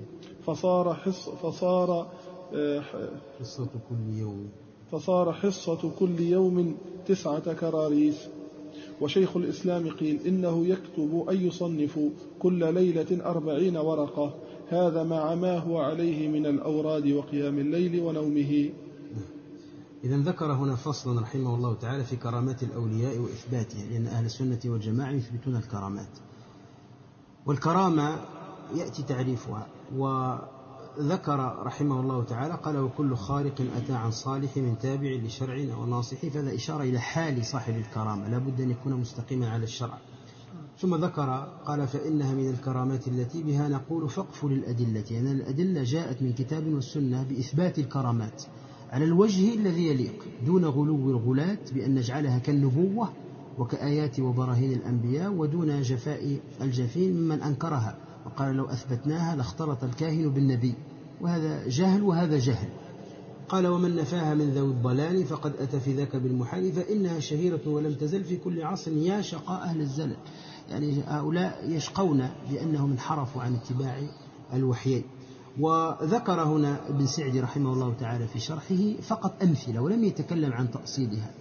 فصار حصة كل يوم 9 كراريس. وشيخ الإسلام قيل إنه يكتب أي يصنف كل ليلة 40 ورقة، هذا مع ما هو عليه من الأوراد وقيام الليل ونومه. إذن ذكر هنا فصلا رحمه الله تعالى في كرامات الأولياء وإثباتها، لأن أهل السنة والجماعة يثبتون الكرامات. والكرامة يأتي تعريفها، وذكر رحمه الله تعالى قال: وكل خارق أتى عن صالح من تابع لشرعنا وناصح، فهذا إشارة إلى حال صاحب الكرامة، لا بد أن يكون مستقيما على الشرع. ثم ذكر قال: فإنها من الكرامات التي بها نقول فقف للأدلة، يعني الأدلة جاءت من كتاب والسنة بإثبات الكرامات على الوجه الذي يليق، دون غلو الغلاة بأن نجعلها كالنبوة وكآيات وبراهين الأنبياء، ودون جفاء الجافين ممن أنكرها وقال لو أثبتناها لاختلط الكاهن بالنبي، وهذا جهل وهذا جهل. قال: ومن نفاها من ذوي الضلال فقد أتى في ذاك بالمحال، فإنها شهيرة ولم تزل في كل عصر يا شقاء أهل الزلل، يعني هؤلاء يشقون بأنهم انحرفوا عن اتباع الوحيين. وذكر هنا ابن سعدي رحمه الله تعالى في شرحه فقط أمثلة ولم يتكلم عن تأصيلها،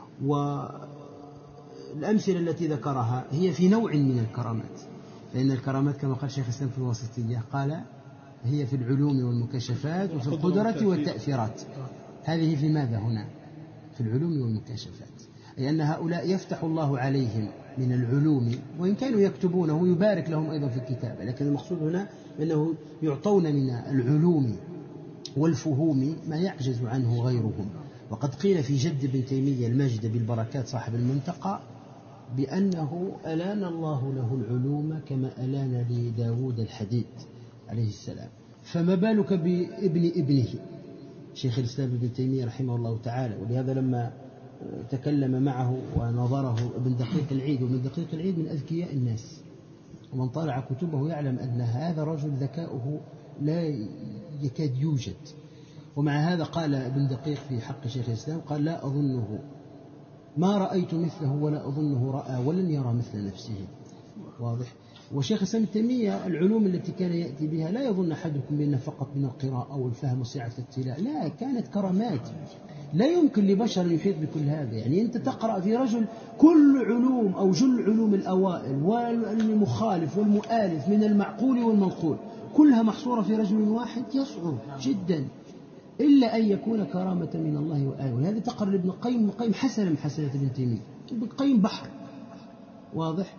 والأمثلة التي ذكرها هي في نوع من الكرامات، فإن الكرامات كما قال شيخ الإسلام في الواسطية قال: هي في العلوم والمكاشفات وفي القدرة والتأثيرات. هذه في ماذا هنا؟ في العلوم والمكاشفات، أي أن هؤلاء يفتح الله عليهم من العلوم، وإن كانوا يكتبونه يبارك لهم أيضا في الكتابة، لكن المقصود هنا أنه يعطون من العلوم والفهوم ما يعجز عنه غيرهم. وقد قيل في جد ابن تيمية الماجد بالبركات صاحب المنتقى بأنه ألان الله له العلوم كما ألان لداود الحديد عليه السلام، فما بالك بابن ابنه شيخ الإسلام ابن تيمية رحمه الله تعالى. ولهذا لما تكلم معه ونظره ابن دقيق العيد، وابن دقيق العيد من أذكياء الناس، ومن طالع كتبه يعلم أن هذا الرجل ذكاؤه لا يكاد يوجد، ومع هذا قال ابن دقيق في حق شيخ الإسلام قال: لا أظنه، ما رأيت مثله ولا أظنه رأى ولن يرى مثل نفسه. واضح. وشيخ الإسلام ابن تيمية العلوم التي كان يأتي بها لا يظن أحدكم بأنها فقط من القراءة والفهم وسعة الاطلاع، لا، كانت كرامات لا يمكن لبشر يحيط بكل هذا. يعني أنت تقرأ في رجل كل علوم أو جل علوم الأوائل والمخالف والمؤالف من المعقول والمنقول كلها محصورة في رجل واحد، يصعب جدا إلا أن يكون كرامة من الله وآله. ولهذا تقرأ لابن القيم حسنة من حسنة ابن تيمية، ابن القيم بحر. واضح.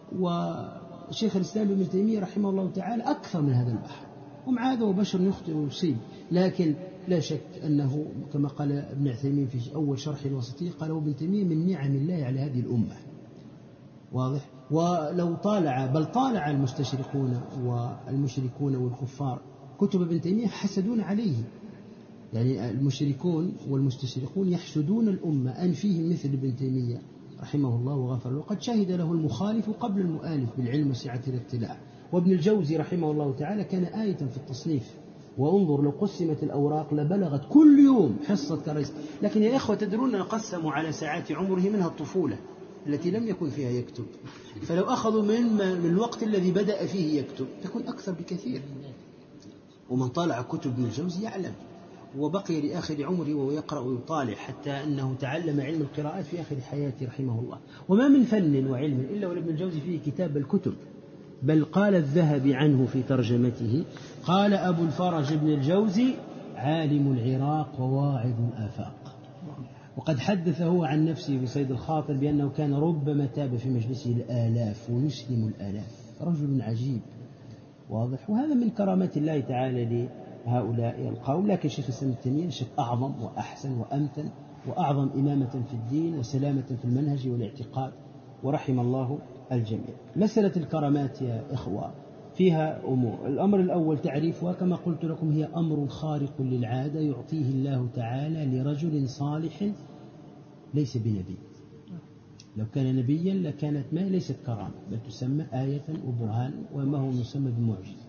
وشيخ الإسلام ابن تيمية رحمه الله تعالى أكثر من هذا البحر، ومع هذا وبشر يخطئ ويصيب، لكن لا شك أنه كما قال ابن عثيمين في أول شرح الوسطية قال: وابن تيمية من نعم الله على هذه الأمة. واضح. ولو طالع المستشرقون والمشركون والكفار كتب ابن تيمية حسدون عليه، يعني المشركون والمستشرقون يحسدون الأمة أن فيهم مثل ابن تيمية رحمه الله وغفر له، وقد شهد له المخالف قبل المؤلف بالعلم وسعة الاطلاع. وابن الجوزي رحمه الله تعالى كان آية في التصنيف، وانظر لو قسمت الأوراق لبلغت كل يوم حصة كريس. لكن يا إخوة تدرون أن قسموا على ساعات عمره منها الطفولة التي لم يكن فيها يكتب، فلو أخذوا من الوقت الذي بدأ فيه يكتب تكون أكثر بكثير. ومن طالع كتب ابن الجوزي يعلم، وبقي لآخر عمره وهو يقرأ ويطالع، حتى أنه تعلم علم القراءات في آخر حياته رحمه الله. وما من فن وعلم إلا ولابن الجوزي فيه كتاب الكتب، بل قال الذهبي عنه في ترجمته: قال أبو الفرج ابن الجوزي عالم العراق وواعظ الآفاق. وقد حدث هو عن نفسه في صيد الخاطر بأنه كان ربما تاب في مجلسه الآلاف ويسلم الآلاف، رجل عجيب واضح. وهذا من كرامات الله تعالى لهؤلاء القوم. لكن شيخ الإسلام ابن تيمية شيخ أعظم وأحسن وأمتن وأعظم إمامة في الدين وسلامة في المنهج والاعتقاد، ورحم الله الجميع. مسألة الكرامات يا إخوة فيها أمور. الأمر الأول تعريفها كما قلت لكم، هي أمر خارق للعادة يعطيه الله تعالى لرجل صالح ليس بنبي. لو كان نبيا لكانت ما ليست كرامة، بل تسمى آية وبرهان، وما هو يسمى بمعجزة.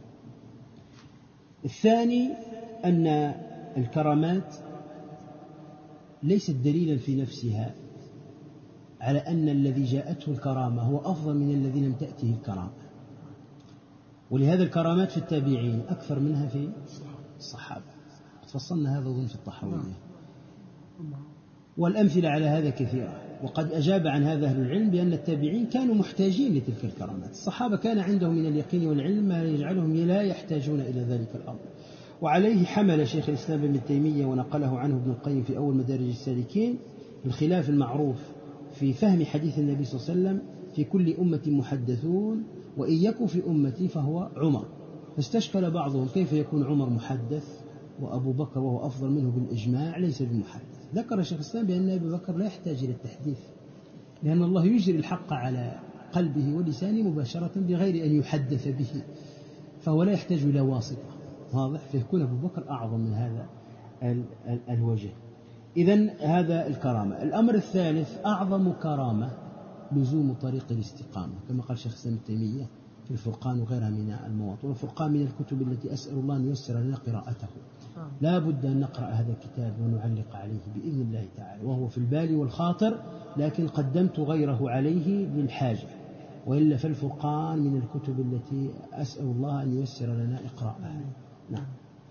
الثاني أن الكرامات ليست دليلا في نفسها على أن الذي جاءته الكرامة هو أفضل من الذي لم تأته الكرامة، ولهذا الكرامات في التابعين أكثر منها في الصحابة. فصلنا هذا ضمن في الطحاوية، والأمثلة على هذا كثيرة. وقد أجاب عن هذا أهل العلم بأن التابعين كانوا محتاجين لتلك الكرامات، الصحابة كان عندهم من اليقين والعلم ما يجعلهم لا يحتاجون إلى ذلك الأمر. وعليه حمل شيخ الإسلام ابن تيمية ونقله عنه ابن القيم في أول مدارج السالكين الخلاف المعروف في فهم حديث النبي صلى الله عليه وسلم: في كل أمة محدثون وإن يكن في أمتي فهو عمر. فاستشكل بعضهم كيف يكون عمر محدث وأبو بكر وهو أفضل منه بالإجماع ليس بمحدث. ذكر شيخ الإسلام بأن أبي بكر لا يحتاج إلى التحديث، لأن الله يجري الحق على قلبه ولسانه مباشرة بغير أن يحدث به، فهو لا يحتاج إلى واسطة، واضح. فيكون أبو بكر أعظم من هذا الوجه. إذن هذا الكرامة. الأمر الثالث: أعظم كرامة لزوم طريق الاستقامة، كما قال شيخ الإسلام ابن تيمية في الفرقان وغيرها من المواطن. والفرقان من الكتب التي أسأل الله أن ييسر لنا قراءته. لا بد أن نقرأ هذا الكتاب ونعلق عليه بإذن الله تعالى، وهو في البال والخاطر، لكن قدمت غيره عليه للحاجة، وإلا فالفرقان من الكتب التي أسأل الله أن ييسر لنا إقراءها. نعم.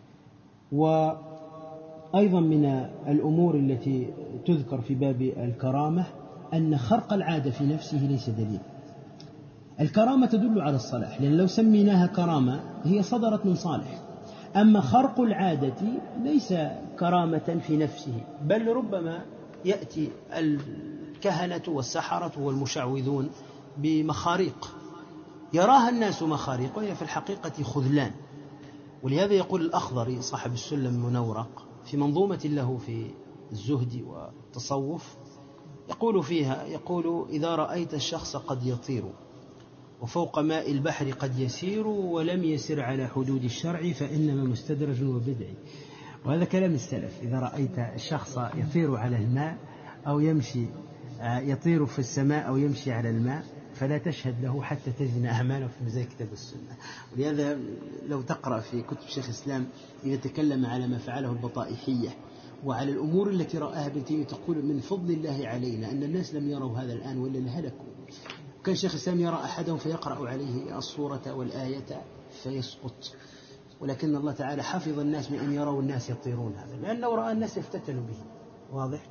وأيضا من الأمور التي تذكر في باب الكرامة أن خرق العادة في نفسه ليس دليل. الكرامة تدل على الصلاح، لأن لو سميناها كرامة هي صدرت من صالح. أما خرق العادة ليس كرامة في نفسه، بل ربما يأتي الكهنة والسحرة والمشعوذون بمخاريق يراها الناس مخاريق وهي في الحقيقة خذلان. ولهذا يقول الأخضري صاحب السلم المنورق في منظومة له في الزهد والتصوف، يقول فيها: إذا رأيت الشخص قد يطير وفوق ماء البحر قد يسير ولم يسر على حدود الشرع فإنما مستدرج وبدعي. وهذا كلام السلف: إذا رأيت الشخص يطير على الماء أو يمشي يطير في السماء أو يمشي على الماء فلا تشهد له حتى تزن أعماله في مزايا كتاب السنة. ولهذا لو تقرأ في كتب شيخ الإسلام إذا تكلم على ما فعله البطائحية وعلى الأمور التي رآها ابن تيمية تقول: من فضل الله علينا أن الناس لم يروا هذا الآن ولا لهلكوا. كان شيخ الإسلام يرى أحدهم فيقرأ عليه الصورة والآية فيسقط، ولكن الله تعالى حفظ الناس من أن يروا الناس يطيرون هذا، لأن لو رأى الناس يفتتنوا به، واضح.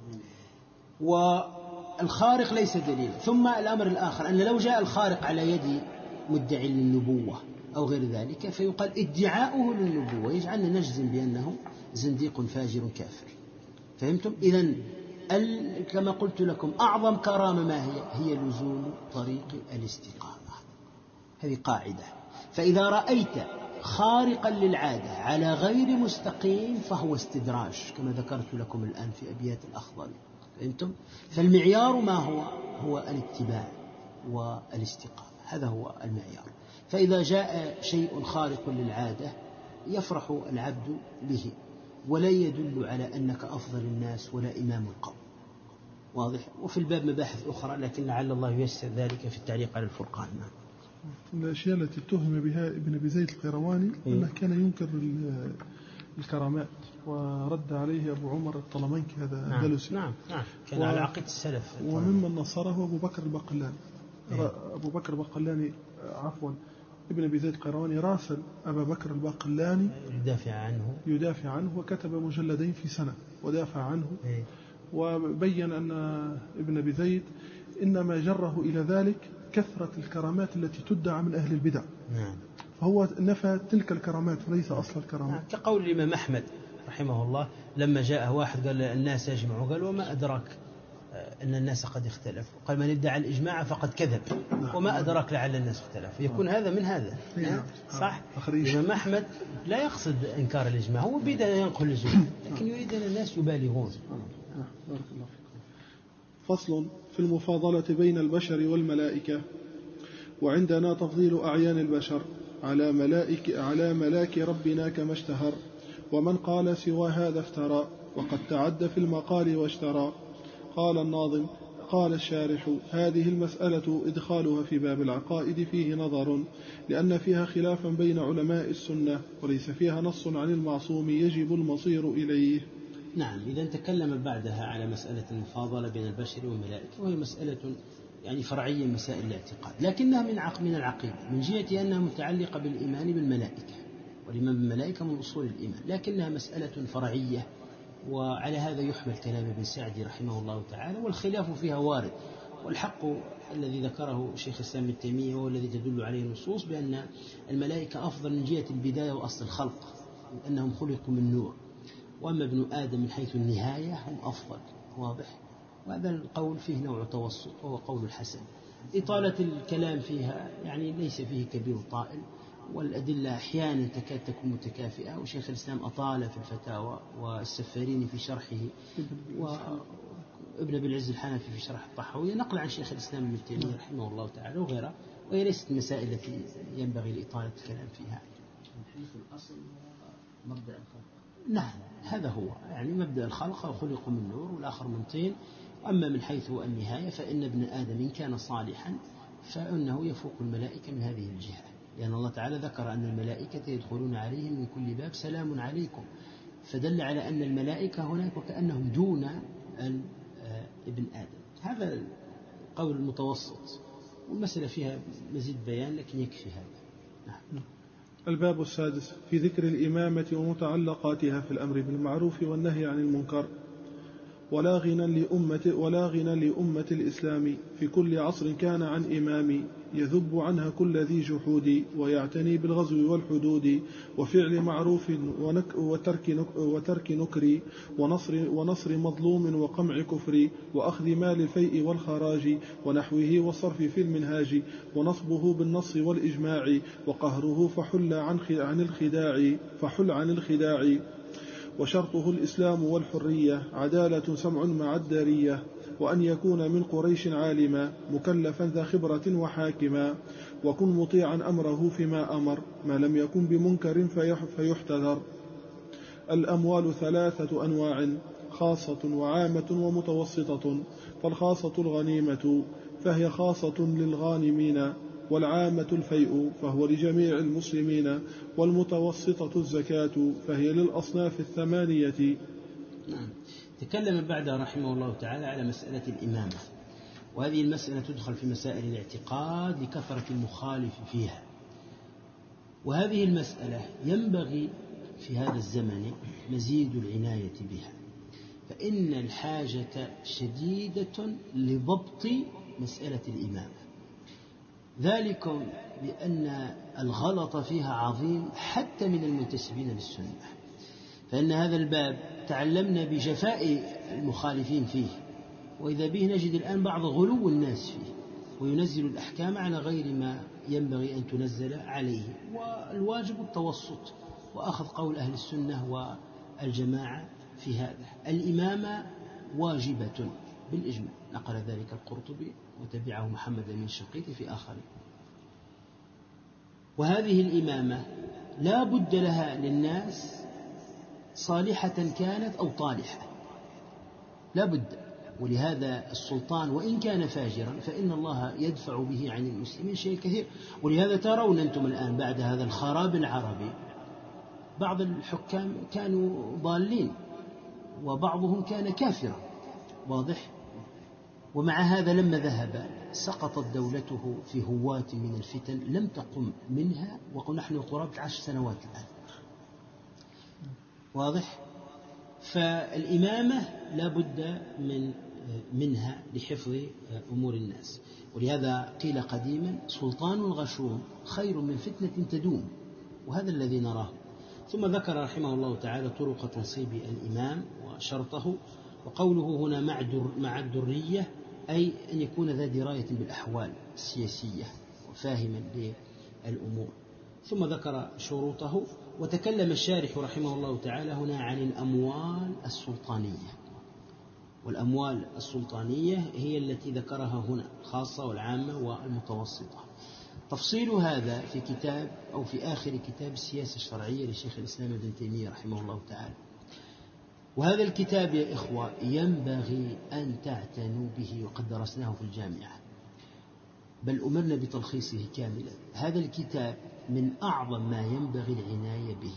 والخارق ليس دليل. ثم الأمر الآخر أن لو جاء الخارق على يد مدعي للنبوة أو غير ذلك فيقال ادعاؤه للنبوة يجعلنا نجزم بأنه زنديق فاجر كافر. فهمتم؟ إذن كما قلت لكم أعظم كرامة ما هي لزوم طريق الاستقامة. هذه قاعدة. فإذا رأيت خارقا للعادة على غير مستقيم فهو استدراج، كما ذكرت لكم الآن في أبيات الأخضر. فهمتم؟ فالمعيار ما هو الاتباع والاستقامة، هذا هو المعيار. فإذا جاء شيء خارق للعادة يفرح العبد به ولا يدل على أنك أفضل الناس ولا إمام القوم، واضح. وفي الباب مباحث أخرى لكن لعل الله ييسر ذلك في التعليق على الفرقان. الأشياء التي اتهم بها ابن أبي زيد القيرواني أنه كان ينكر الكرامات، ورد عليه أبو عمر الطلمنكي هذا دلسي. نعم كان على عقيدة السلف. وممن نصره أبو بكر البقلاني. أبو بكر البقلاني ابن أبي زيد القيرواني راسل أبا بكر الباقلاني يدافع عنه وكتب مجلدين في سنة ودافع عنه. وبين أن ابن أبي زيد إنما جره إلى ذلك كثرة الكرامات التي تدعى من أهل البدع. فهو نفى تلك الكرامات وليس أصل الكرامات. كقول الإمام أحمد رحمه الله لما جاء واحد قال الناس يجمعوا، قال وما أدراك أن الناس قد اختلفوا، قال من ادعى الإجماع فقد كذب، وما أدراك لعل الناس اختلفوا. يكون هذا من هذا صح. الإمام أحمد لا يقصد إنكار الإجماع، هو بدأ ينقل الإجماع لكن يريد أن الناس يبالغون. بارك الله فيكم. فصل في المفاضلة بين البشر والملائكة. وعندنا تفضيل أعيان البشر على ملاك ربنا كما اشتهر، ومن قال سوى هذا افترى، وقد تعد في المقال واشترى. قال الناظم قال الشارح: هذه المسألة إدخالها في باب العقائد فيه نظر، لأن فيها خلافا بين علماء السنة، وليس فيها نص عن المعصوم يجب المصير إليه. نعم، إذا تكلم بعدها على مسألة المفاضلة بين البشر والملائكة، وهي مسألة يعني فرعية من مسائل الاعتقاد، لكنها من العقيدة، من جهة أنها متعلقة بالإيمان بالملائكة، والإيمان بالملائكة من أصول الإيمان، لكنها مسألة فرعية، وعلى هذا يحمل كلام ابن سعدي رحمه الله تعالى، والخلاف فيها وارد. والحق الذي ذكره شيخ الإسلام ابن تيمية هو الذي تدل عليه النصوص بأن الملائكة أفضل من جهة البداية وأصل الخلق، أنهم خلقوا من نور، وأما ابن آدم من حيث النهاية هم أفضل. واضح؟ وهذا القول فيه نوع توسط وهو قول الحسن. إطالة الكلام فيها يعني ليس فيه كبير طائل، والأدلة أحيانا تكاد تكون متكافئة، وشيخ الإسلام أطال في الفتاوى، والسفاريني في شرحه، وابن أبي العز الحنفي في شرح الطحاوية، نقل عن شيخ الإسلام ابن تيمية رحمه الله تعالى وغيره. وهي ليست المسائل التي ينبغي لإطالة الكلام فيها. من حيث الأصل مبدأ الخلق. نعم، هذا هو يعني مبدأ الخلق، خلق من نور والآخر من طين. أما من حيث النهاية فإن ابن آدم إن كان صالحا فإنه يفوق الملائكة من هذه الجهة، لأن الله تعالى ذكر أن الملائكة يدخلون عليهم من كل باب سلام عليكم، فدل على أن الملائكة هناك وكأنهم دون ابن آدم. هذا القول المتوسط، والمسألة فيها مزيد بيان لكن يكفي هذا. نعم. الباب السادس في ذكر الإمامة ومتعلقاتها في الأمر بالمعروف والنهي عن المنكر. ولا غنى لأمة الإسلام في كل عصر كان عن إمام، يذب عنها كل ذي جحود، ويعتني بالغزو والحدود، وفعل معروف وترك نكر، ونصر مظلوم وقمع كفر، وأخذ مال الفيء والخراج ونحوه، والصرف في المنهاج، ونصبه بالنص والإجماع، وقهره فحل عن الخداع. وشرطه الإسلام والحرية، عدالة سمع مع الدارية، وأن يكون من قريش عالما، مكلفا ذا خبرة وحاكما، وكن مطيعا أمره فيما أمر، ما لم يكن بمنكر فيحتذر. الأموال 3 أنواع، خاصة وعامة ومتوسطة، فالخاصة الغنيمة فهي خاصة للغانمين، والعامة الفيء فهو لجميع المسلمين، والمتوسطة الزكاة فهي للأصناف 8. نعم. تكلم بعدها رحمه الله تعالى على مسألة الإمامة، وهذه المسألة تدخل في مسائل الاعتقاد لكثرة المخالف فيها، وهذه المسألة ينبغي في هذا الزمن مزيد العناية بها، فإن الحاجة شديدة لضبط مسألة الإمامة، ذلك بأن الغلط فيها عظيم حتى من المنتسبين للسنة، فإن هذا الباب تعلمنا بجفاء المخالفين فيه، وإذا به نجد الآن بعض غلو الناس فيه، وينزل الأحكام على غير ما ينبغي أن تنزل عليه، والواجب التوسط وأخذ قول أهل السنة والجماعة في هذا. الإمامة واجبة بالإجماع، نقل ذلك القرطبي وتبعه محمد بن الشنقيطي في آخرين. وهذه الإمامة لا بد لها للناس، صالحة كانت أو طالحة، لا بد. ولهذا السلطان وإن كان فاجرا فإن الله يدفع به عن المسلمين شيء كثير. ولهذا ترون أنتم الآن بعد هذا الخراب العربي بعض الحكام كانوا ضالين، وبعضهم كان كافرا، واضح. ومع هذا لما ذهب سقطت دولته في هواة من الفتن لم تقم منها، ونحن قرابة 10 سنوات الآن. واضح؟ فالإمامة لا بد منها لحفظ أمور الناس، ولهذا قيل قديما سلطان غشوم خير من فتنة تدوم، وهذا الذي نراه. ثم ذكر رحمه الله تعالى طرق تنصيب الإمام وشرطه، وقوله هنا مع الدرية أي أن يكون ذا دراية بالأحوال السياسية وفاهما للأمور. ثم ذكر شروطه، وتكلم الشارح رحمه الله تعالى هنا عن الأموال السلطانية، والأموال السلطانية هي التي ذكرها هنا الخاصة والعامة والمتوسطة. تفصيل هذا في كتاب أو في آخر كتاب السياسة الشرعية لشيخ الإسلام ابن تيمية رحمه الله تعالى. وهذا الكتاب يا إخوة ينبغي أن تعتنوا به، وقد درسناه في الجامعة، بل أمرنا بتلخيصه كاملا. هذا الكتاب من أعظم ما ينبغي العناية به،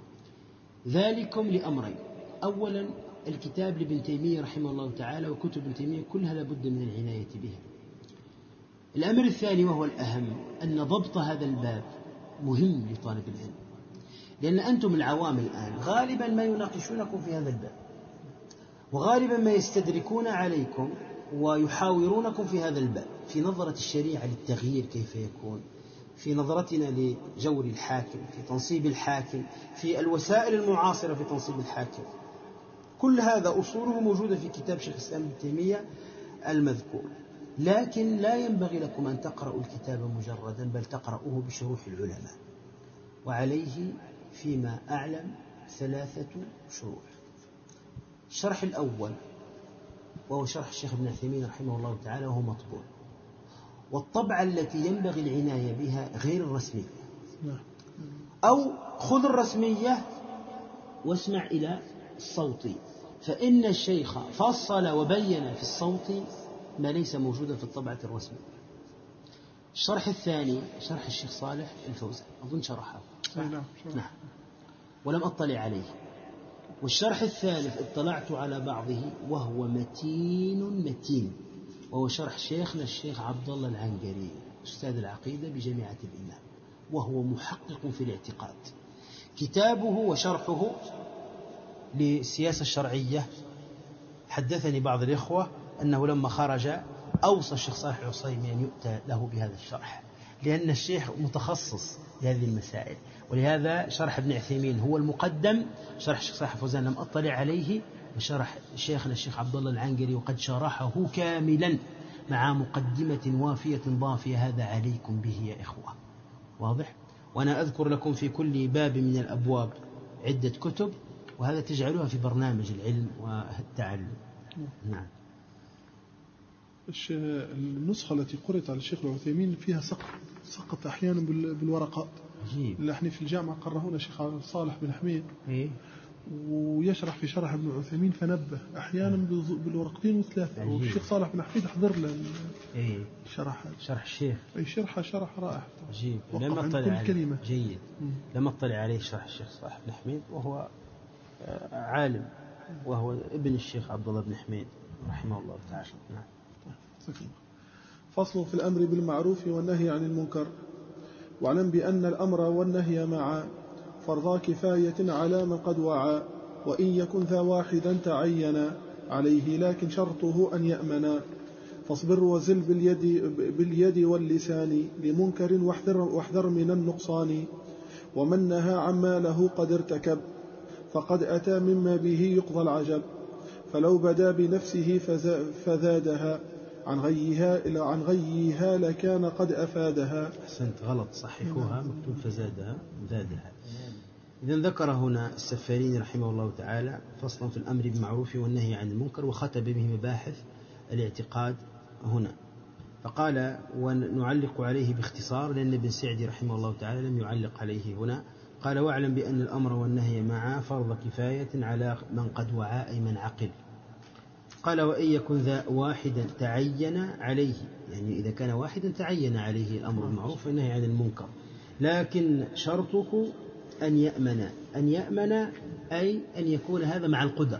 ذلكم لأمرين: أولا الكتاب لابن تيمية رحمه الله تعالى، وكتب ابن تيمية كلها لابد من العناية بها. الأمر الثاني وهو الأهم أن ضبط هذا الباب مهم لطالب العلم، لأن أنتم العوام الآن غالبا ما يناقشونكم في هذا الباب، وغالبا ما يستدركون عليكم ويحاورونكم في هذا الباب، في نظرة الشريعة للتغيير كيف يكون، في نظرتنا لجور الحاكم، في تنصيب الحاكم، في الوسائل المعاصرة في تنصيب الحاكم. كل هذا أصوله موجودة في كتاب شيخ الإسلام ابن تيمية المذكور، لكن لا ينبغي لكم أن تقرأوا الكتاب مجردا، بل تقرأوه بشروح العلماء، وعليه فيما أعلم 3 شروح. الشرح الأول وهو شرح الشيخ ابن عثيمين رحمه الله تعالى، وهو مطبوع، والطبعة التي ينبغي العناية بها غير الرسمية، أو خذ الرسمية واسمع إلى الصوتي، فإن الشيخ فصل وبين في الصوت ما ليس موجودا في الطبعة الرسمية. الشرح الثاني شرح الشيخ صالح الفوزان، أظن شرحه نعم، ولم أطلع عليه. والشرح الثالث اطلعت على بعضه وهو متين، وهو شرح شيخنا الشيخ عبد الله العنقري أستاذ العقيدة بجامعة الإمام، وهو محقق في الاعتقاد. كتابه وشرحه للسياسة الشرعية، حدثني بعض الإخوة أنه لما خرج أوصى الشيخ صالح العصيمي أن يؤتى له بهذا الشرح، لأن الشيخ متخصص بهذه المسائل. ولهذا شرح ابن عثيمين هو المقدم، شرح الشيخ صالح الفوزان لم أطلع عليه، وشرح شيخنا الشيخ عبد الله العنقري وقد شرحه كاملا مع مقدمة وافية ضافية. هذا عليكم به يا إخوة، واضح؟ وأنا أذكر لكم في كل باب من الأبواب عدة كتب، وهذا تجعلها في برنامج العلم والتعلم. نعم. النسخة التي قرأت على الشيخ العثيمين فيها سقط أحيانا بالورقات. اللي احنا في الجامعة قرهونا الشيخ صالح بن حميد ويشرح في شرح ابن عثيمين، فنبه أحيانا بالورقتين و3. والشيخ صالح بن حميد حضر له شرح الشيخ، أي شرح رائع عجيب. لما اطلع عليه جيد، لما اطلع عليه شرح الشيخ صالح بن حميد، وهو عالم، وهو ابن الشيخ عبد الله بن حميد رحمه الله تعالى. نعم. فصل في الأمر بالمعروف والنهي عن المنكر. واعلم بأن الأمر والنهي معا فرضا كفاية على من قد وعى، وإن يكن ذا واحدا تعين عليه لكن شرطه أن يأمنا. فاصبر وزل باليد واللسان لمنكر واحذر من النقصان. ومن نهى عما له قد ارتكب فقد أتى مما به يقضى العجب. فلو بدا بنفسه فزادها عن غيها لكان قد أفادها. أحسنت، غلط، صححوها، مكتوب فزادها زادها. إذن ذكر هنا السفاريني رحمه الله تعالى فصلا في الأمر بالمعروف والنهي عن المنكر، وختم به مباحث الاعتقاد هنا، فقال ونعلق عليه باختصار لأن ابن سعدي رحمه الله تعالى لم يعلق عليه هنا. قال واعلم بأن الأمر والنهي معا فرض كفاية على من قد وعى أي من عقل. قال وإن يكن ذا واحدا تعين عليه، يعني إذا كان واحدا تعين عليه الأمر بالمعروف والنهي عن المنكر، لكن شرطه أن يأمن أي أن يكون هذا مع القدرة،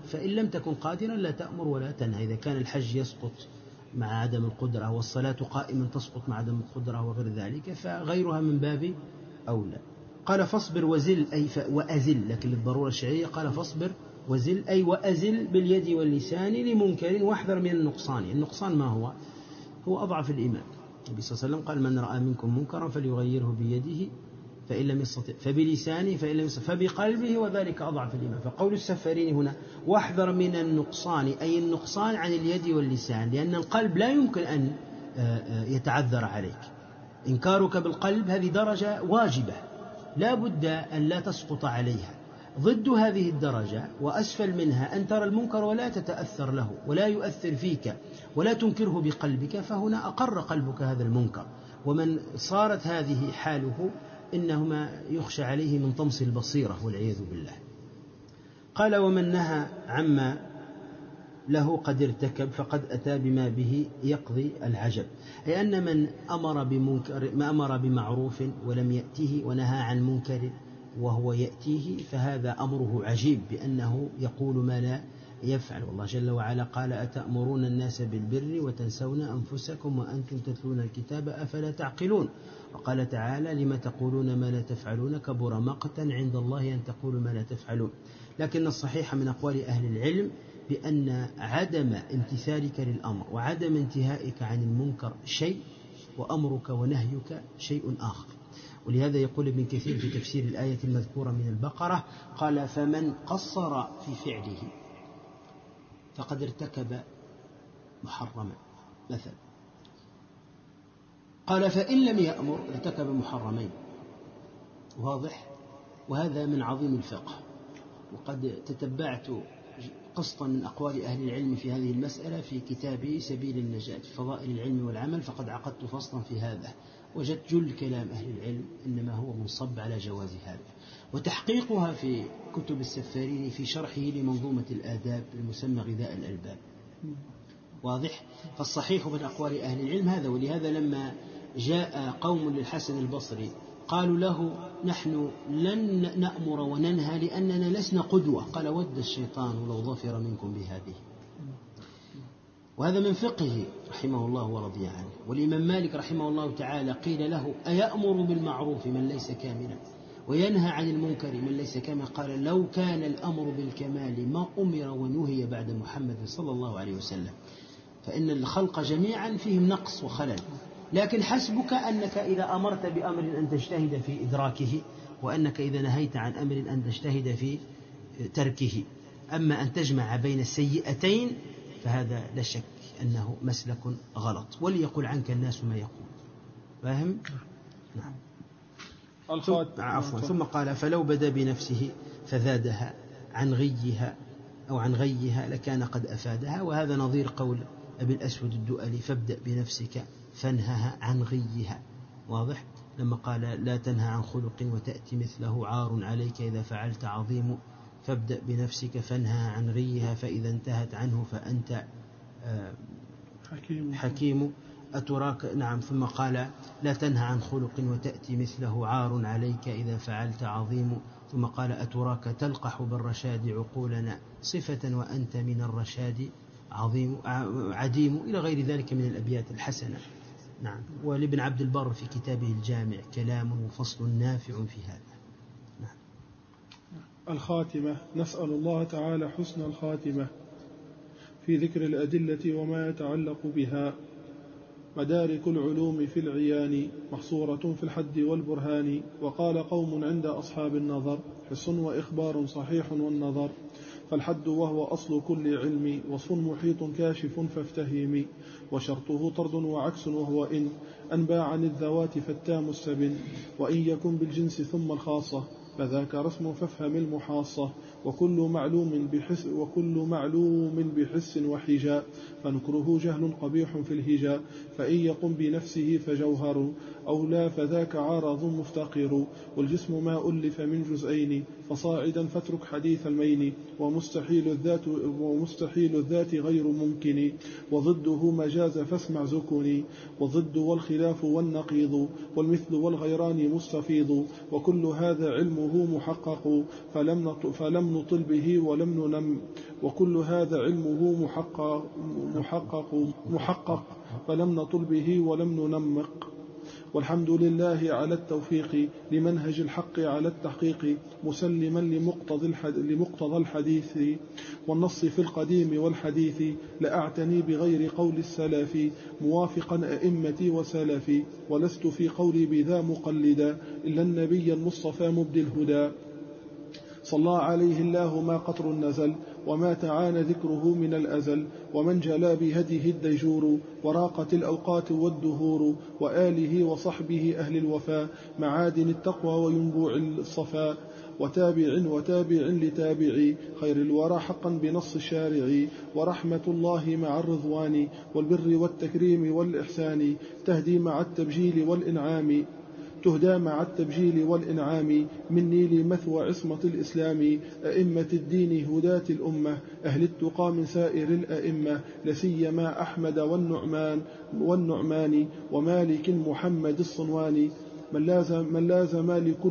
فإن لم تكن قادرا لا تأمر ولا تنهى. إذا كان الحج يسقط مع عدم القدرة والصلاة قائما تسقط مع عدم القدرة وغير ذلك فغيرها من باب أولى. قال فاصبر وزل أي وأزل، لكن للضرورة الشرعية قال فاصبر وزل أي وأزل باليد واللسان لمنكر واحذر من النقصان. النقصان ما هو؟ هو أضعف الإيمان. النبي صلى الله عليه وسلم قال من رأى منكم منكرا فليغيره بيده فإن لم يستطع فبلسانه فإن لم يستطع فبقلبه وذلك أضعف الإيمان. فقول السفارين هنا واحذر من النقصان أي النقصان عن اليد واللسان، لأن القلب لا يمكن أن يتعذر عليك. إنكارك بالقلب هذه درجة واجبة لا بد أن لا تسقط عليها. ضد هذه الدرجة وأسفل منها أن ترى المنكر ولا تتأثر له ولا يؤثر فيك ولا تنكره بقلبك، فهنا أقر قلبك هذا المنكر. ومن صارت هذه حاله إنهما يخشى عليه من طمس البصيرة والعياذ بالله. قال ومن نهى عما له قد ارتكب فقد أتى بما به يقضي العجب، أي أن من أمر بمعروف ولم يأته ونهى عن منكر وهو يأتيه فهذا أمره عجيب بأنه يقول ما لا يفعل. والله جل وعلا قال أتأمرون الناس بالبر وتنسون أنفسكم وأنتم تتلون الكتاب أفلا تعقلون. وقال تعالى لما تقولون ما لا تفعلون كبر مقتا عند الله أن تقولوا ما لا تفعلون. لكن الصحيح من أقوال أهل العلم بأن عدم امتثالك للأمر وعدم انتهائك عن المنكر شيء وأمرك ونهيك شيء آخر. ولهذا يقول ابن كثير في تفسير الآية المذكورة من البقرة قال فمن قصر في فعله فقد ارتكب محرما مثلا. قال فإن لم يأمر ارتكب محرمين. واضح؟ وهذا من عظيم الفقه. وقد تتبعت قسطا من أقوال أهل العلم في هذه المسألة في كتابي سبيل النجاة في فضائل العلم والعمل، فقد عقدت فصلا في هذا وجدت جل كلام أهل العلم إنما هو منصب على جواز هذا، وتحقيقها في كتب السفارين في شرحه لمنظومة الآداب المسمى غذاء الألباب. واضح؟ فالصحيح من أقوال أهل العلم هذا. ولهذا لما جاء قوم للحسن البصري قالوا له نحن لن نأمر وننهى لأننا لسنا قدوة، قال ود الشيطان لو ظفر منكم بهذه. وهذا من فقهه رحمه الله ورضي عنه. والإمام مالك رحمه الله تعالى قيل له أيأمر بالمعروف من ليس كاملا وينهى عن المنكر من ليس كاملا؟ قال لو كان الأمر بالكمال ما أمر ونهي بعد محمد صلى الله عليه وسلم، فإن الخلق جميعا فيهم نقص وخلل، لكن حسبك أنك إذا أمرت بأمر أن تجتهد في إدراكه، وأنك إذا نهيت عن أمر أن تجتهد في تركه. أما أن تجمع بين السيئتين فهذا لا شك أنه مسلك غلط، وليقول عنك الناس ما يقول. فاهم؟ نعم. عفوا. ثم قال فلو بدا بنفسه فزادها عن غيها أو عن غيها لكان قد أفادها. وهذا نظير قول أبي الأسود الدؤلي فابدأ بنفسك فانهها عن غيها. واضح؟ لما قال لا تنهى عن خلق وتأتي مثله عار عليك إذا فعلت عظيم، فابدأ بنفسك فانهى عن غيها فإذا انتهت عنه فأنت حكيم أتراك. نعم. ثم قال لا تنهى عن خلق وتأتي مثله عار عليك إذا فعلت عظيم. ثم قال أتراك تلقح بالرشاد عقولنا صفة وأنت من الرشاد عديم إلى غير ذلك من الأبيات الحسنة. نعم. ولابن عبد البر في كتابه الجامع كلام وفصل نافع في هذا. نعم. الخاتمة. نسأل الله تعالى حسن الخاتمة في ذكر الأدلة وما يتعلق بها. مدارك العلوم في العيان محصورة في الحد والبرهان. وقال قوم عند أصحاب النظر حس وإخبار صحيح والنظر، فالحد وهو أصل كل علم وصف محيط كاشف فافتهمي، وشرطه طرد وعكس وهو إن أنبى عن الذوات فالتام السبن، وإن يكن بالجنس ثم الخاصة فذاك رسم فافهم المحاصة، وكل معلوم بحس وحجاء فنكره جهل قبيح في الهجاء، فإن يقم بنفسه فجوهر أو لا فذاك عارض مفتقر، والجسم ما ألف من جزئين فصاعدا فاترك حديث المين، ومستحيل الذات غير ممكن، وضده مجاز فاسمع زكني، وضد والخلاف والنقيض والمثل والغيران مستفيض، وكل هذا علم علمه محقق فلم نطل به ولم ننم، وكل هذا علمه محقق فلم نطل به ولم ننمق. والحمد لله على التوفيق لمنهج الحق على التحقيق، مسلما لمقتضى الحديث والنص في القديم والحديث، لأعتني بغير قول السلف موافقا أئمتي وسلفي، ولست في قولي بذا مقلدا إلا النبي المصطفى مبدي الهدى. صلى عليه الله ما قطر نزل وما تعانى ذكره من الأزل، ومن جلا بهديه الديجور وراقت الأوقات والدهور، وآله وصحبه أهل الوفاء معادن التقوى وينبوع الصفاء، وتابع لتابعي خير الورى حقا بنص الشارع، ورحمة الله مع الرضوان والبر والتكريم والإحسان، تهدي مع التبجيل والإنعام مني لمثوى عصمة الإسلام، أئمة الدين هداة الأمة أهل التقى من سائر الأئمة، لسيما أحمد والنعمان ومالك محمد الصنواني، من لازم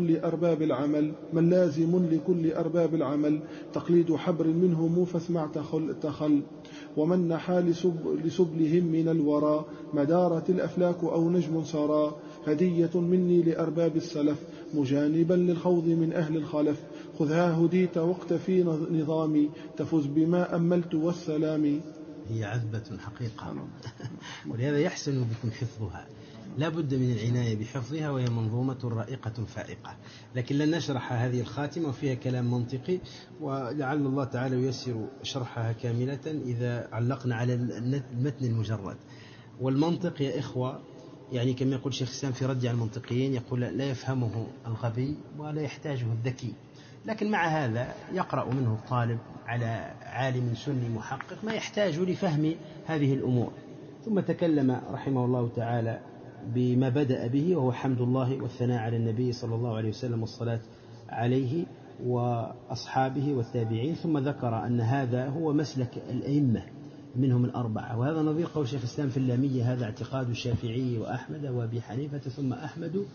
لكل أرباب العمل تقليد حبر منهم فاسمع تخل، ومن نحى لسبلهم من الورى مدارة الأفلاك أو نجم سرى، هدية مني لأرباب السلف مجانبا للخوض من أهل الخلف، خذها هديت وقت في نظامي تفز بما أملت والسلام. هي عذبة حقيقة ولهذا يحسن بكم حفظها، لا بد من العناية بحفظها، وهي منظومة رائقة فائقة، لكن لن نشرح هذه الخاتمة وفيها كلام منطقي، ولعل الله تعالى ييسر شرحها كاملة إذا علقنا على المتن المجرد. والمنطق يا إخوة يعني كما يقول شيخ الإسلام في رد على المنطقيين، يقول لا يفهمه الغبي ولا يحتاجه الذكي، لكن مع هذا يقرأ منه الطالب على عالم سني محقق ما يحتاج لفهم هذه الأمور. ثم تكلم رحمه الله تعالى بما بدأ به، وهو حمد الله والثناء على النبي صلى الله عليه وسلم والصلاة عليه وأصحابه والتابعين، ثم ذكر أن هذا هو مسلك الأئمة منهم الأربعة، وهذا نظير قول شيخ الإسلام في اللامية هذا اعتقاد الشافعي وأحمد وأبي حنيفة ثم أحمد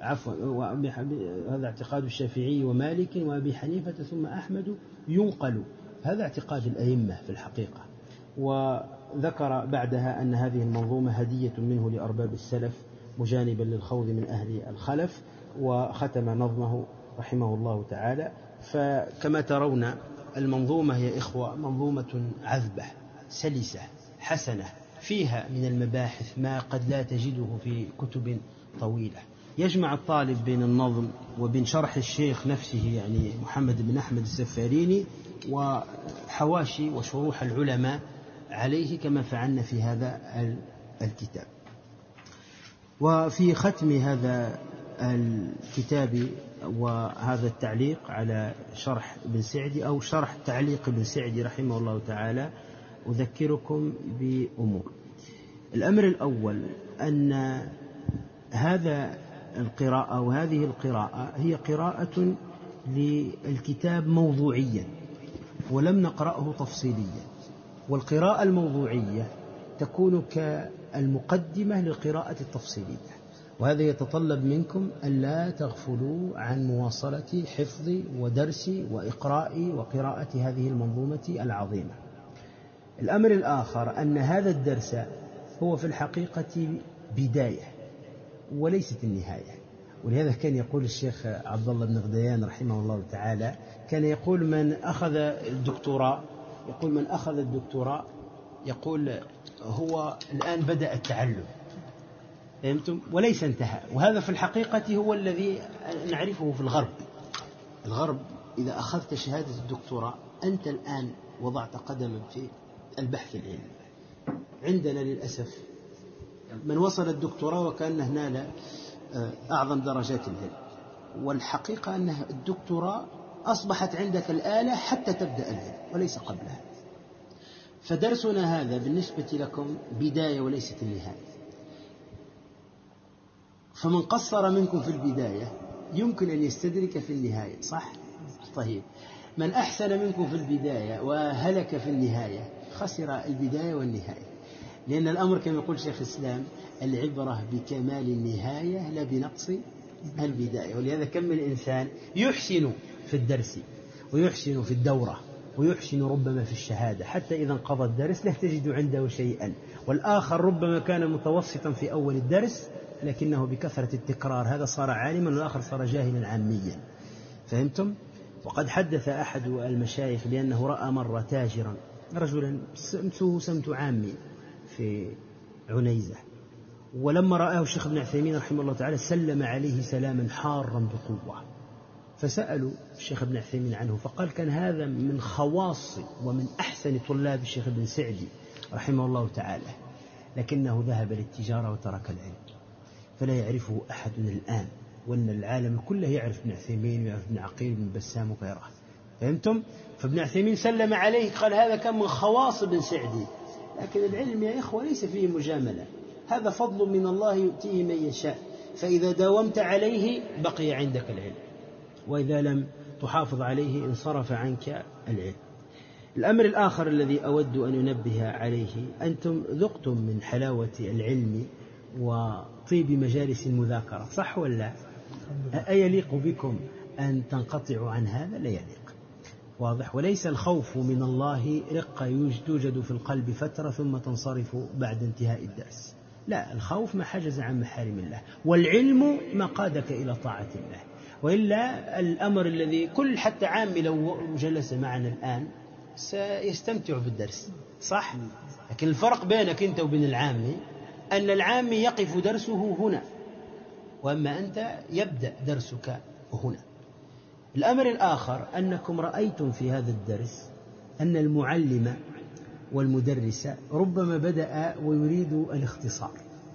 هذا اعتقاد الشافعي ومالك وأبي حنيفة ثم أحمد ينقل، هذا اعتقاد الأئمة في الحقيقة. وذكر بعدها أن هذه المنظومة هدية منه لأرباب السلف مجانبا للخوض من أهل الخلف، وختم نظمه رحمه الله تعالى. فكما ترون المنظومة يا إخوة منظومة عذبة سلسة حسنة، فيها من المباحث ما قد لا تجده في كتب طويلة، يجمع الطالب بين النظم وبين شرح الشيخ نفسه يعني محمد بن أحمد السفاريني وحواشي وشروح العلماء عليه كما فعلنا في هذا الكتاب. وفي ختم هذا الكتاب وهذا التعليق على شرح ابن سعدي أو شرح تعليق ابن سعدي رحمه الله تعالى أذكركم بأمور. الأمر الأول أن هذا القراءة وهذه القراءة هي قراءة للكتاب موضوعيا ولم نقرأه تفصيليا، والقراءة الموضوعية تكون كالمقدمة للقراءة التفصيلية، وهذا يتطلب منكم ألا تغفلوا عن مواصلة حفظ ودرس وإقراء وقراءة هذه المنظومة العظيمة. الأمر الآخر أن هذا الدرس هو في الحقيقة بداية وليست النهاية، ولهذا كان يقول الشيخ عبد الله بن غديان رحمه الله تعالى كان يقول من أخذ الدكتوراه يقول هو الآن بدأ التعلم، فهمتم؟ وليس انتهى. وهذا في الحقيقة هو الذي نعرفه في الغرب إذا أخذت شهادة الدكتوراه أنت الآن وضعت قدما في البحث العلمي. عندنا للأسف من وصل الدكتوراه وكأنه نال أعظم درجات العلم، والحقيقة أن الدكتوراه أصبحت عندك الآلة حتى تبدأ العلم وليس قبلها. فدرسنا هذا بالنسبة لكم بداية وليست النهاية، فمن قصر منكم في البداية يمكن أن يستدرك في النهاية، صح؟ طيب، من أحسن منكم في البداية وهلك في النهاية خسر البداية والنهاية، لأن الأمر كما يقول شيخ الإسلام العبرة بكمال النهاية لا بنقص البداية. ولهذا كم من إنسان يحسن في الدرس ويحسن في الدورة ويحسن ربما في الشهادة، حتى إذا انقضى الدرس لا تجد عنده شيئا، والآخر ربما كان متوسطا في أول الدرس لكنه بكثرة التكرار هذا صار عالما والآخر صار جاهلا عاميا. فهمتم؟ وقد حدث أحد المشايخ بأنه رأى مرة تاجرا رجلا سمت عامي في عنيزة، ولما رآه الشيخ ابن عثيمين رحمه الله تعالى سلم عليه سلاما حارا بقوة، فسألوا الشيخ ابن عثيمين عنه فقال كان هذا من خواص ومن أحسن طلاب الشيخ ابن سعدي رحمه الله تعالى، لكنه ذهب للتجارة وترك العلم فلا يعرفه أحد الآن، وأن العالم كله يعرف ابن عثيمين ويعرف ابن عقيل بن بسام وغيره. فهمتم؟ فابن عثيمين سلم عليه قال هذا كان من خواص ابن سعدي، لكن العلم يا إخوة ليس فيه مجاملة، هذا فضل من الله يؤتيه من يشاء، فإذا داومت عليه بقي عندك العلم، وإذا لم تحافظ عليه انصرف عنك العلم. الأمر الآخر الذي أود أن ينبه عليه، أنتم ذقتم من حلاوة العلم وطيب مجالس المذاكرة، صح ولا؟ أيليق بكم أن تنقطعوا عن هذا؟ لا يليق، واضح؟ وليس الخوف من الله رقة توجد في القلب فترة ثم تنصرف بعد انتهاء الدرس، لا، الخوف ما حجز عن محارم الله، والعلم ما قادك إلى طاعة الله. وإلا الأمر الذي كل حتى عامي لو جلس معنا الآن سيستمتع بالدرس، صح؟ لكن الفرق بينك أنت وبين العامي أن العامي يقف درسه هنا، وأما أنت يبدأ درسك هنا. الأمر الآخر أنكم رأيتم في هذا الدرس أن المعلم والمدرس ربما بدأ ويريد الاختصار،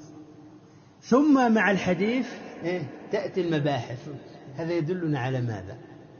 ثم مع الحديث تأتي المباحث. هذا يدلنا على ماذا؟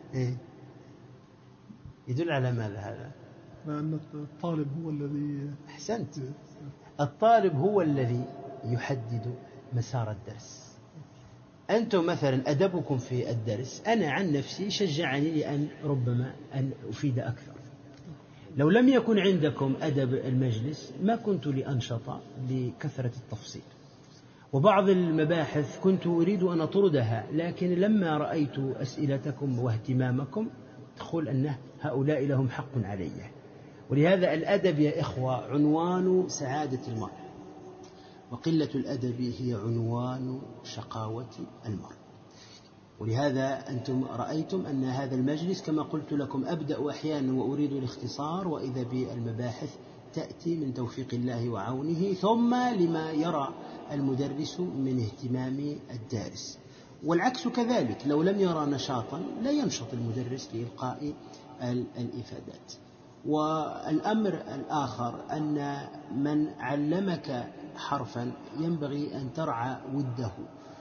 يدل على ماذا هذا؟ لأن الطالب هو الذي أحسنت، الطالب هو الذي يحدد مسار الدرس. أنتم مثلا أدبكم في الدرس أنا عن نفسي شجعني لأن ربما أن أفيد أكثر. لو لم يكن عندكم أدب المجلس ما كنت لأنشط لكثرة التفصيل، وبعض المباحث كنت أريد أن أطردها، لكن لما رأيت أسئلتكم واهتمامكم تقول أن هؤلاء لهم حق علي. ولهذا الأدب يا إخوة عنوان سعادة المرء، وقلة الأدب هي عنوان شقاوة المرء. ولهذا أنتم رأيتم أن هذا المجلس كما قلت لكم أبدأ أحيانا وأريد الاختصار، وإذا بالمباحث تأتي من توفيق الله وعونه، ثم لما يرى المدرس من اهتمام الدارس. والعكس كذلك، لو لم يرى نشاطا لا ينشط المدرس لإلقاء الإفادات. والأمر الآخر أن من علمك حرفا ينبغي أن ترعى وده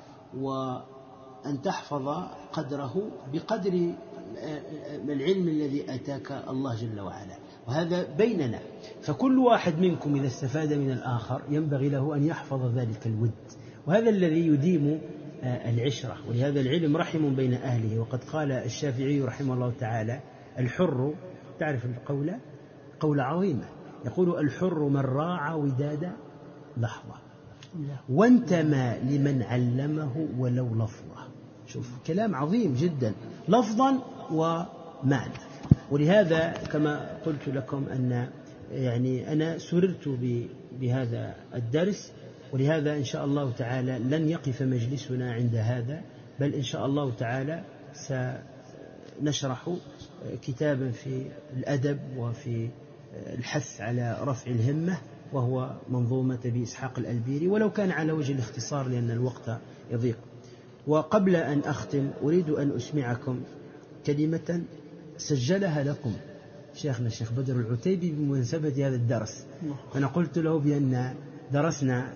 وأن تحفظ قدره بقدر العلم الذي أتاك الله جل وعلا، وهذا بيننا. فكل واحد منكم إذا استفاد من الآخر ينبغي له أن يحفظ ذلك الود، وهذا الذي يديم العشرة. ولهذا العلم رحم بين أهله. وقد قال الشافعي رحمه الله تعالى الحر، تعرف القولة؟ قولة عظيمة، يقول الحر من راعى وداد لحظة وانتمى لمن علمه ولو لفظة. شوف كلام عظيم جدا لفظا ومعنى. ولهذا كما قلت لكم أن يعني أنا سررت بهذا الدرس، ولهذا إن شاء الله تعالى لن يقف مجلسنا عند هذا، بل إن شاء الله تعالى سنشرح كتابا في الأدب وفي الحث على رفع الهمة، وهو منظومة بإسحاق الألبيري، ولو كان على وجه الاختصار لأن الوقت يضيق. وقبل أن أختم أريد أن أسمعكم كلمة سجلها لكم شيخنا الشيخ بدر العتيبي بمناسبة هذا الدرس. أنا قلت له بأن درسنا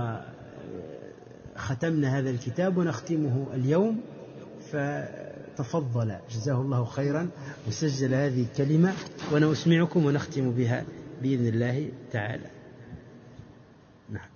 وختمنا هذا الكتاب ونختمه اليوم، فتفضل جزاه الله خيرا وسجل هذه الكلمة، وأنا أسمعكم ونختم بها بإذن الله تعالى. نعم.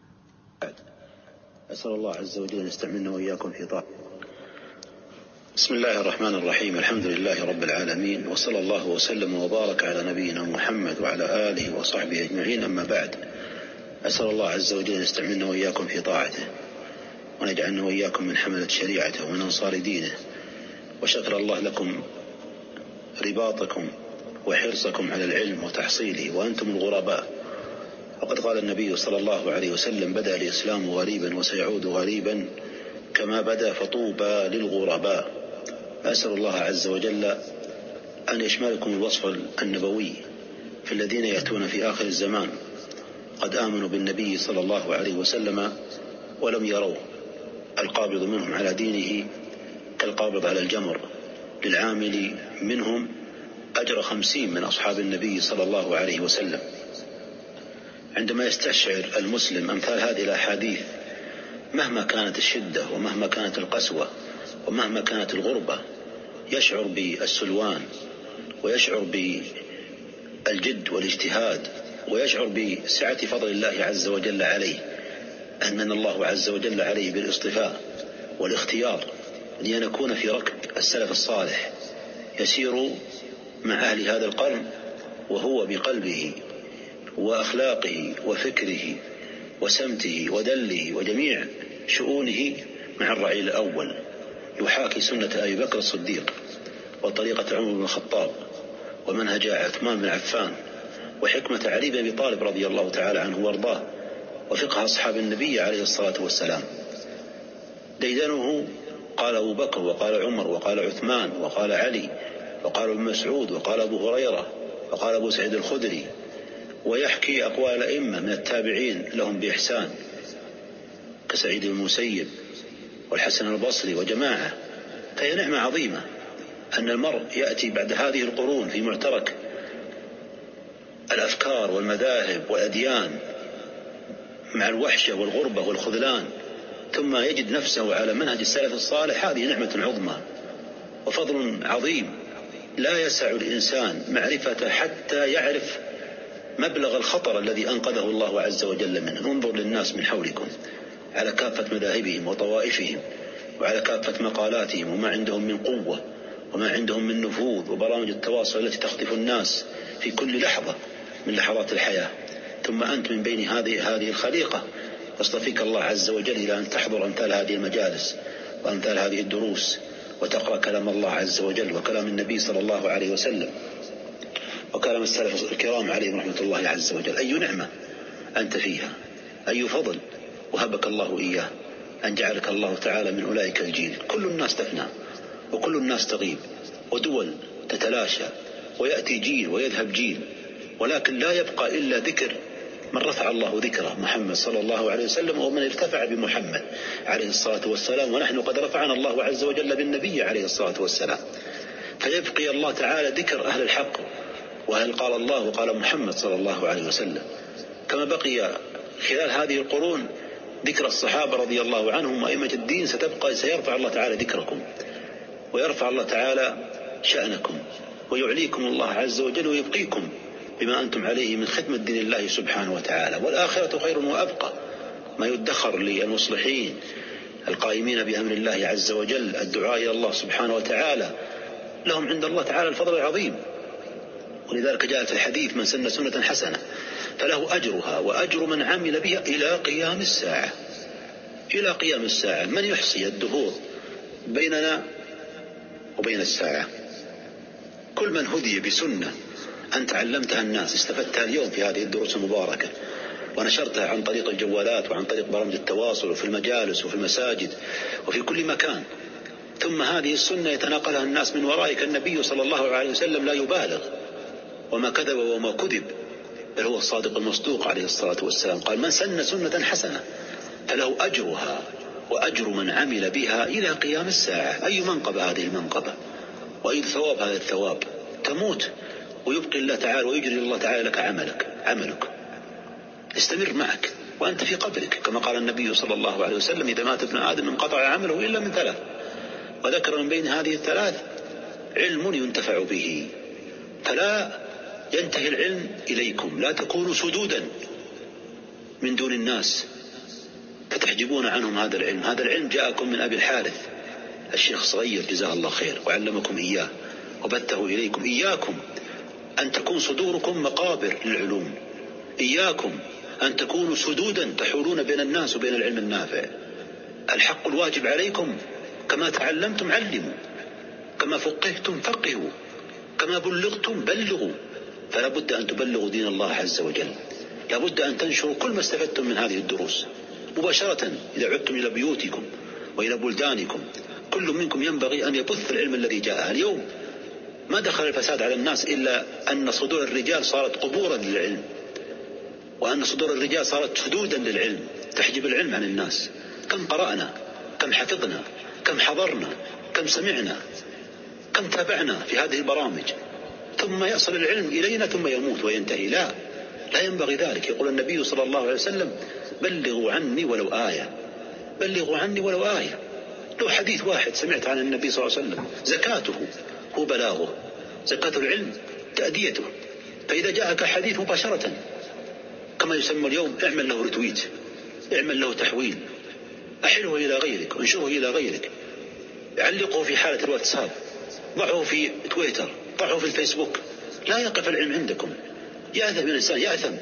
أسأل الله عز وجل أن يستعملنا وإياكم في طاعته. بسم الله الرحمن الرحيم، الحمد لله رب العالمين، وصلى الله وسلم وبارك على نبينا محمد وعلى آله وصحبه أجمعين، أما بعد. أسأل الله عز وجل أن يستعملنا وإياكم في طاعته. وأن يجعلنا وإياكم من حملة شريعته ومن أنصار دينه. وشكر الله لكم رباطكم وحرصكم على العلم وتحصيله وأنتم الغرباء. وقد قال النبي صلى الله عليه وسلم: بدأ الإسلام غريبا وسيعود غريبا كما بدأ فطوبى للغرباء. أسأل الله عز وجل أن يشملكم الوصف النبوي في الذين يأتون في آخر الزمان قد آمنوا بالنبي صلى الله عليه وسلم ولم يروه، القابض منهم على دينه كالقابض على الجمر، للعامل منهم أجر 50 من أصحاب النبي صلى الله عليه وسلم. عندما يستشعر المسلم أمثال هذه الأحاديث مهما كانت الشدة ومهما كانت القسوة ومهما كانت الغربة يشعر بالسلوان ويشعر بالجد والاجتهاد ويشعر بسعة فضل الله عز وجل عليه، أننا الله عز وجل عليه بالاصطفاء والاختيار ليكون في ركب السلف الصالح يسير مع أهل هذا القرن، وهو بقلبه وأخلاقه وفكره وسمته ودله وجميع شؤونه مع الرعيل الأول، يحاكي سنة أبي بكر الصديق وطريقة عمر بن الخطاب ومنهج عثمان بن عفان وحكمة علي بن أبي طالب رضي الله تعالى عنه وارضاه وفقه أصحاب النبي عليه الصلاة والسلام. ديدنه قال أبو بكر وقال عمر وقال عثمان وقال علي وقال ابن مسعود وقال أبو هريرة وقال أبو سعيد الخدري، ويحكي أقوال الأئمة من التابعين لهم بإحسان كسعيد بن المسيب والحسن البصري وجماعة. فهي نعمة عظيمة أن المرء يأتي بعد هذه القرون في معترك الأفكار والمذاهب والأديان مع الوحشة والغربة والخذلان، ثم يجد نفسه على منهج السلف الصالح. هذه نعمة عظمى وفضل عظيم لا يسع الإنسان معرفته حتى يعرف مبلغ الخطر الذي أنقذه الله عز وجل منه. انظر للناس من حولكم على كافة مذاهبهم وطوائفهم وعلى كافة مقالاتهم وما عندهم من قوة وما عندهم من نفوذ وبرامج التواصل التي تخطف الناس في كل لحظة من لحظات الحياة، ثم أنت من بين هذه الخليقة يصطفيك الله عز وجل إلى أن تحضر أمثال هذه المجالس وأمثال هذه الدروس وتقرأ كلام الله عز وجل وكلام النبي صلى الله عليه وسلم وكلام السلف الكرام عليهم رحمة الله عز وجل. أي نعمة أنت فيها، أي فضل وهبك الله إياه أن جعلك الله تعالى من أولئك الجيل. كل الناس تفنى وكل الناس تغيب ودول تتلاشى ويأتي جيل ويذهب جيل، ولكن لا يبقى إلا ذكر من رفع الله ذكره محمد صلى الله عليه وسلم ومن ارتفع بمحمد عليه الصلاة والسلام، ونحن قد رفعنا الله عز وجل بالنبي عليه الصلاة والسلام. فيبقي الله تعالى ذكر أهل الحق وأهل قال الله وقال محمد صلى الله عليه وسلم، كما بقي خلال هذه القرون ذكر الصحابة رضي الله عنهم وأئمة الدين. سيرفع الله تعالى ذكركم ويرفع الله تعالى شأنكم ويعليكم الله عز وجل ويبقيكم بما أنتم عليه من خدمة دين الله سبحانه وتعالى. والآخرة خير وأبقى، ما يدخر للمصلحين القائمين بأمر الله عز وجل الدعاء إلى الله سبحانه وتعالى، لهم عند الله تعالى الفضل العظيم. ولذلك جاء في الحديث: من سن سنة حسنة فله أجرها وأجر من عمل بها إلى قيام الساعة. إلى قيام الساعة. من يحصي الدهور بيننا وبين الساعة؟ كل من هدي بسنة أنت علمتها الناس استفدتها اليوم في هذه الدروس المباركة ونشرتها عن طريق الجوالات وعن طريق برامج التواصل وفي المجالس وفي المساجد وفي كل مكان، ثم هذه السنة يتناقلها الناس من ورائك. النبي صلى الله عليه وسلم لا يبالغ وما كذب وما كذب، بل هو الصادق المصدوق عليه الصلاة والسلام. قال: من سن سنة حسنة فله أجرها وأجر من عمل بها إلى قيام الساعة. أي منقبة هذه المنقبة وأي ثواب هذا الثواب. تموت ويبقي الله تعالى ويجري الله تعالى لك عملك استمر معك وأنت في قبرك، كما قال النبي صلى الله عليه وسلم: إذا مات ابن آدم انقطع عمله إلا من ثلاث. وذكر من بين هذه الثلاث: علم ينتفع به. فلا ينتهي العلم إليكم، لا تكونوا سدودا من دون الناس فتحجبون عنهم هذا العلم. هذا العلم جاءكم من أبي الحارث الشيخ صغير جزاه الله خير وعلمكم إياه وبثه إليكم. إياكم أن تكون صدوركم مقابر للعلوم، إياكم أن تكونوا سدودا تحولون بين الناس وبين العلم النافع. الحق الواجب عليكم كما تعلمتم علموا، كما فقهتم فقهوا، كما بلغتم بلغوا. فلا بد أن تبلغوا دين الله عز وجل، لا بد أن تنشروا كل ما استفدتم من هذه الدروس مباشرة. إذا عدتم إلى بيوتكم وإلى بلدانكم كل منكم ينبغي أن يبث العلم الذي جاء. اليوم ما دخل الفساد على الناس إلا أن صدور الرجال صارت قبورا للعلم، وأن صدور الرجال صارت حدودا للعلم تحجب العلم عن الناس. كم قرأنا، كم حفظنا، كم حضرنا، كم سمعنا، كم تابعنا في هذه البرامج، ثم يصل العلم إلينا ثم يموت وينتهي. لا ينبغي ذلك. يقول النبي صلى الله عليه وسلم: بلغوا عني ولو آية، بلغوا عني ولو آية. لو حديث واحد سمعت عن النبي صلى الله عليه وسلم زكاته هو بلاغه، زكاة العلم تأديته. فإذا جاءك حديث مباشرة كما يسمى اليوم اعمل له رتويت، اعمل له تحويل، أحله إلى غيرك، انشره إلى غيرك، علقه في حالة الواتساب، ضعه في تويتر، ضعه في الفيسبوك. لا يقف العلم عندكم. يأثم الإنسان،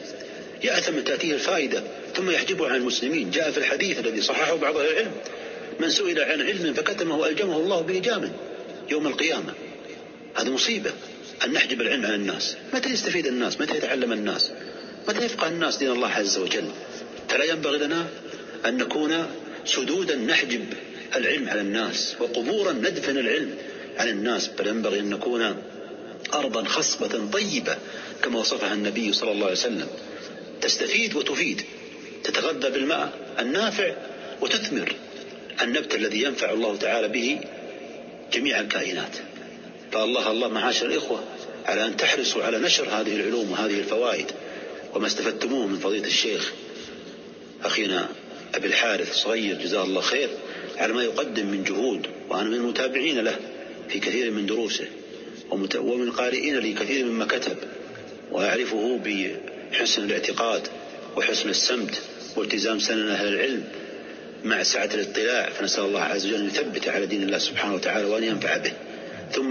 يأثم تأتيه الفائدة ثم يحجبه عن المسلمين. جاء في الحديث الذي صححه بعض أهل العلم: من سئل عن علم فكتمه ألجمه الله بلجام يوم القيامة. هذه مصيبة أن نحجب العلم عن الناس. متى يستفيد الناس؟ متى يتعلم الناس؟ متى يفقه الناس دين الله عز وجل؟ فلا ينبغي لنا أن نكون سدودا نحجب العلم على الناس، وقبورا ندفن العلم عن الناس، بل ينبغي أن نكون أرضا خصبة طيبة كما وصفها النبي صلى الله عليه وسلم، تستفيد وتفيد، تتغذى بالماء النافع وتثمر النبت الذي ينفع الله تعالى به جميع الكائنات. فالله معاشر الإخوة على أن تحرصوا على نشر هذه العلوم وهذه الفوائد وما استفدتموه من فضيلة الشيخ أخينا أبي الحارث صغير جزاه الله خير على ما يقدم من جهود، وأنا من المتابعين له في كثير من دروسه ومن قارئين لكثير مما كتب، وأعرفه بحسن الاعتقاد وحسن السمت والتزام سنن أهل العلم مع سعة الاطلاع. فنسأل الله عز وجل أن يثبت على دين الله سبحانه وتعالى وأن ينفع به. ثم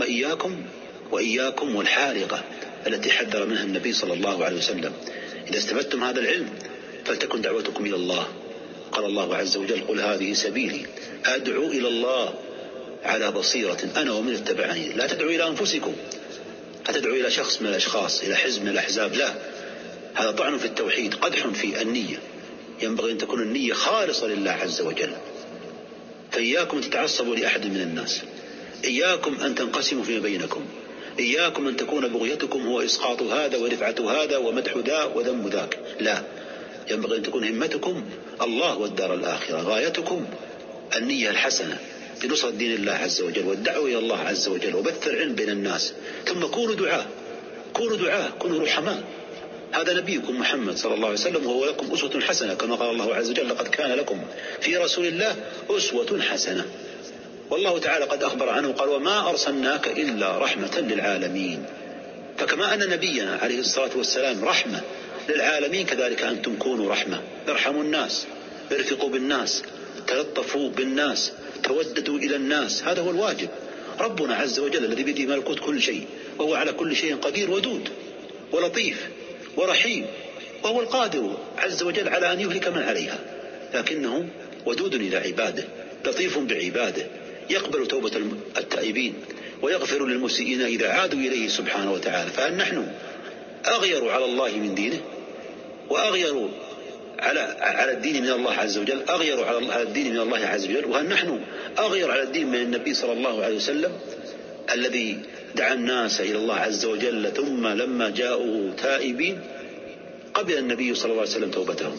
إياكم والحالقة التي حذر منها النبي صلى الله عليه وسلم. إذا استفدتم هذا العلم فلتكن دعوتكم إلى الله. قال الله عز وجل: قل هذه سبيلي أدعو إلى الله على بصيرة أنا ومن اتبعني. لا تدعو إلى أنفسكم، لا تدعو إلى شخص من الأشخاص، إلى حزب من الأحزاب، لا، هذا طعن في التوحيد، قدح في النية. ينبغي أن تكون النية خالصة لله عز وجل. فإياكم تتعصبوا لأحد من الناس، إياكم أن تنقسموا فيما بينكم، إياكم أن تكون بغيتكم هو إسقاط هذا ورفعة هذا ومدح ذا وذم ذاك، لا، ينبغي أن تكون همتكم الله والدار الآخرة، غايتكم النية الحسنة لنصرة دين الله عز وجل والدعوة إلى الله عز وجل وبث العلم بين الناس. ثم كونوا دعاة، كونوا رحماء. هذا نبيكم محمد صلى الله عليه وسلم وهو لكم أسوة حسنة، كما قال الله عز وجل: لقد كان لكم في رسول الله أسوة حسنة. والله تعالى قد أخبر عنه قال: وما أرسلناك إلا رحمة للعالمين. فكما أن نبينا عليه الصلاة والسلام رحمة للعالمين كذلك أنتم كونوا رحمة، ارحموا الناس، ارفقوا بالناس، تلطفوا بالناس، توددوا إلى الناس. هذا هو الواجب. ربنا عز وجل الذي بيده ملكوت كل شيء وهو على كل شيء قدير ودود ولطيف ورحيم، وهو القادر عز وجل على أن يهلك من عليها، لكنه ودود إلى عباده، لطيف بعباده، يقبل توبة التائبين ويغفر للمسيئين إذا عادوا إليه سبحانه وتعالى. فهل نحن أغير على الله من دينه وأغير على الدين من الله عز وجل، أغير على الدين من الله عز وجل؟ وهل نحن أغير على الدين من النبي صلى الله عليه وسلم الذي دعا الناس إلى الله عز وجل، ثم لما جاءوا تائبين قبل النبي صلى الله عليه وسلم توبتهم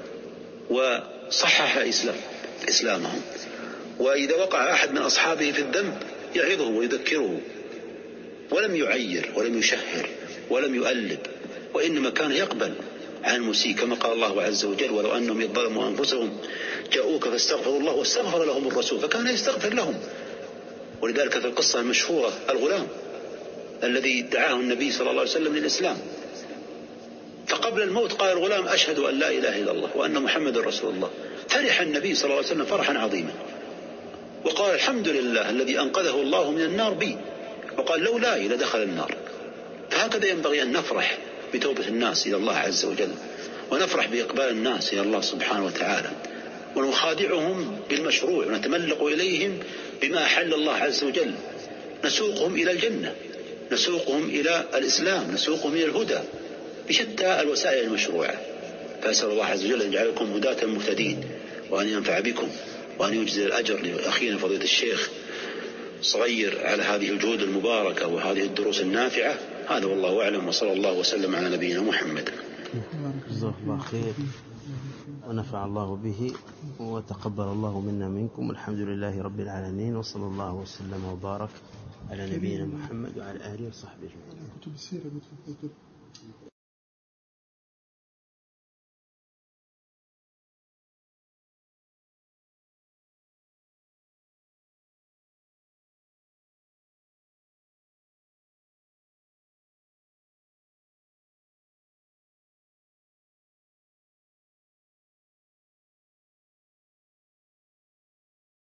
وصحح إسلامهم، وإذا وقع أحد من أصحابه في الذنب يعظه ويذكره، ولم يعير ولم يشهر ولم يؤلب، وإنما كان يقبل عن المسيء، كما قال الله عز وجل: ولو أنهم يظلموا أنفسهم جاءوك فاستغفروا الله واستغفر لهم الرسول فكان يستغفر لهم. ولذلك في القصة المشهورة الغلام الذي دعاه النبي صلى الله عليه وسلم للإسلام، فقبل الموت قال الغلام: أشهد أن لا إله إلا الله وأن محمد رسول الله. فرح النبي صلى الله عليه وسلم فرحا عظيما وقال: الحمد لله الذي أنقذه الله من النار بي، وقال: لولاي لدخل النار. فهكذا ينبغي أن نفرح بتوبة الناس إلى الله عز وجل، ونفرح بإقبال الناس إلى الله سبحانه وتعالى، ونخادعهم بالمشروع ونتملق إليهم بما أحل الله عز وجل، نسوقهم إلى الجنة، نسوقهم إلى الإسلام، نسوقهم إلى الهدى بشتى الوسائل المشروعة. فأسأل الله عز وجل أن يجعلكم هداة مهتدين، وأن ينفع بكم، وأن يجزي الأجر لأخينا فضيلة الشيخ صغير على هذه الجهود المباركة وهذه الدروس النافعة. هذا والله أعلم، وصلى الله وسلم على نبينا محمد. جزاه الله خير ونفع الله به وتقبل الله منا منكم، والحمد لله رب العالمين، وصلى الله وسلم وبارك على نبينا محمد وعلى آله وصحبه أجمعين.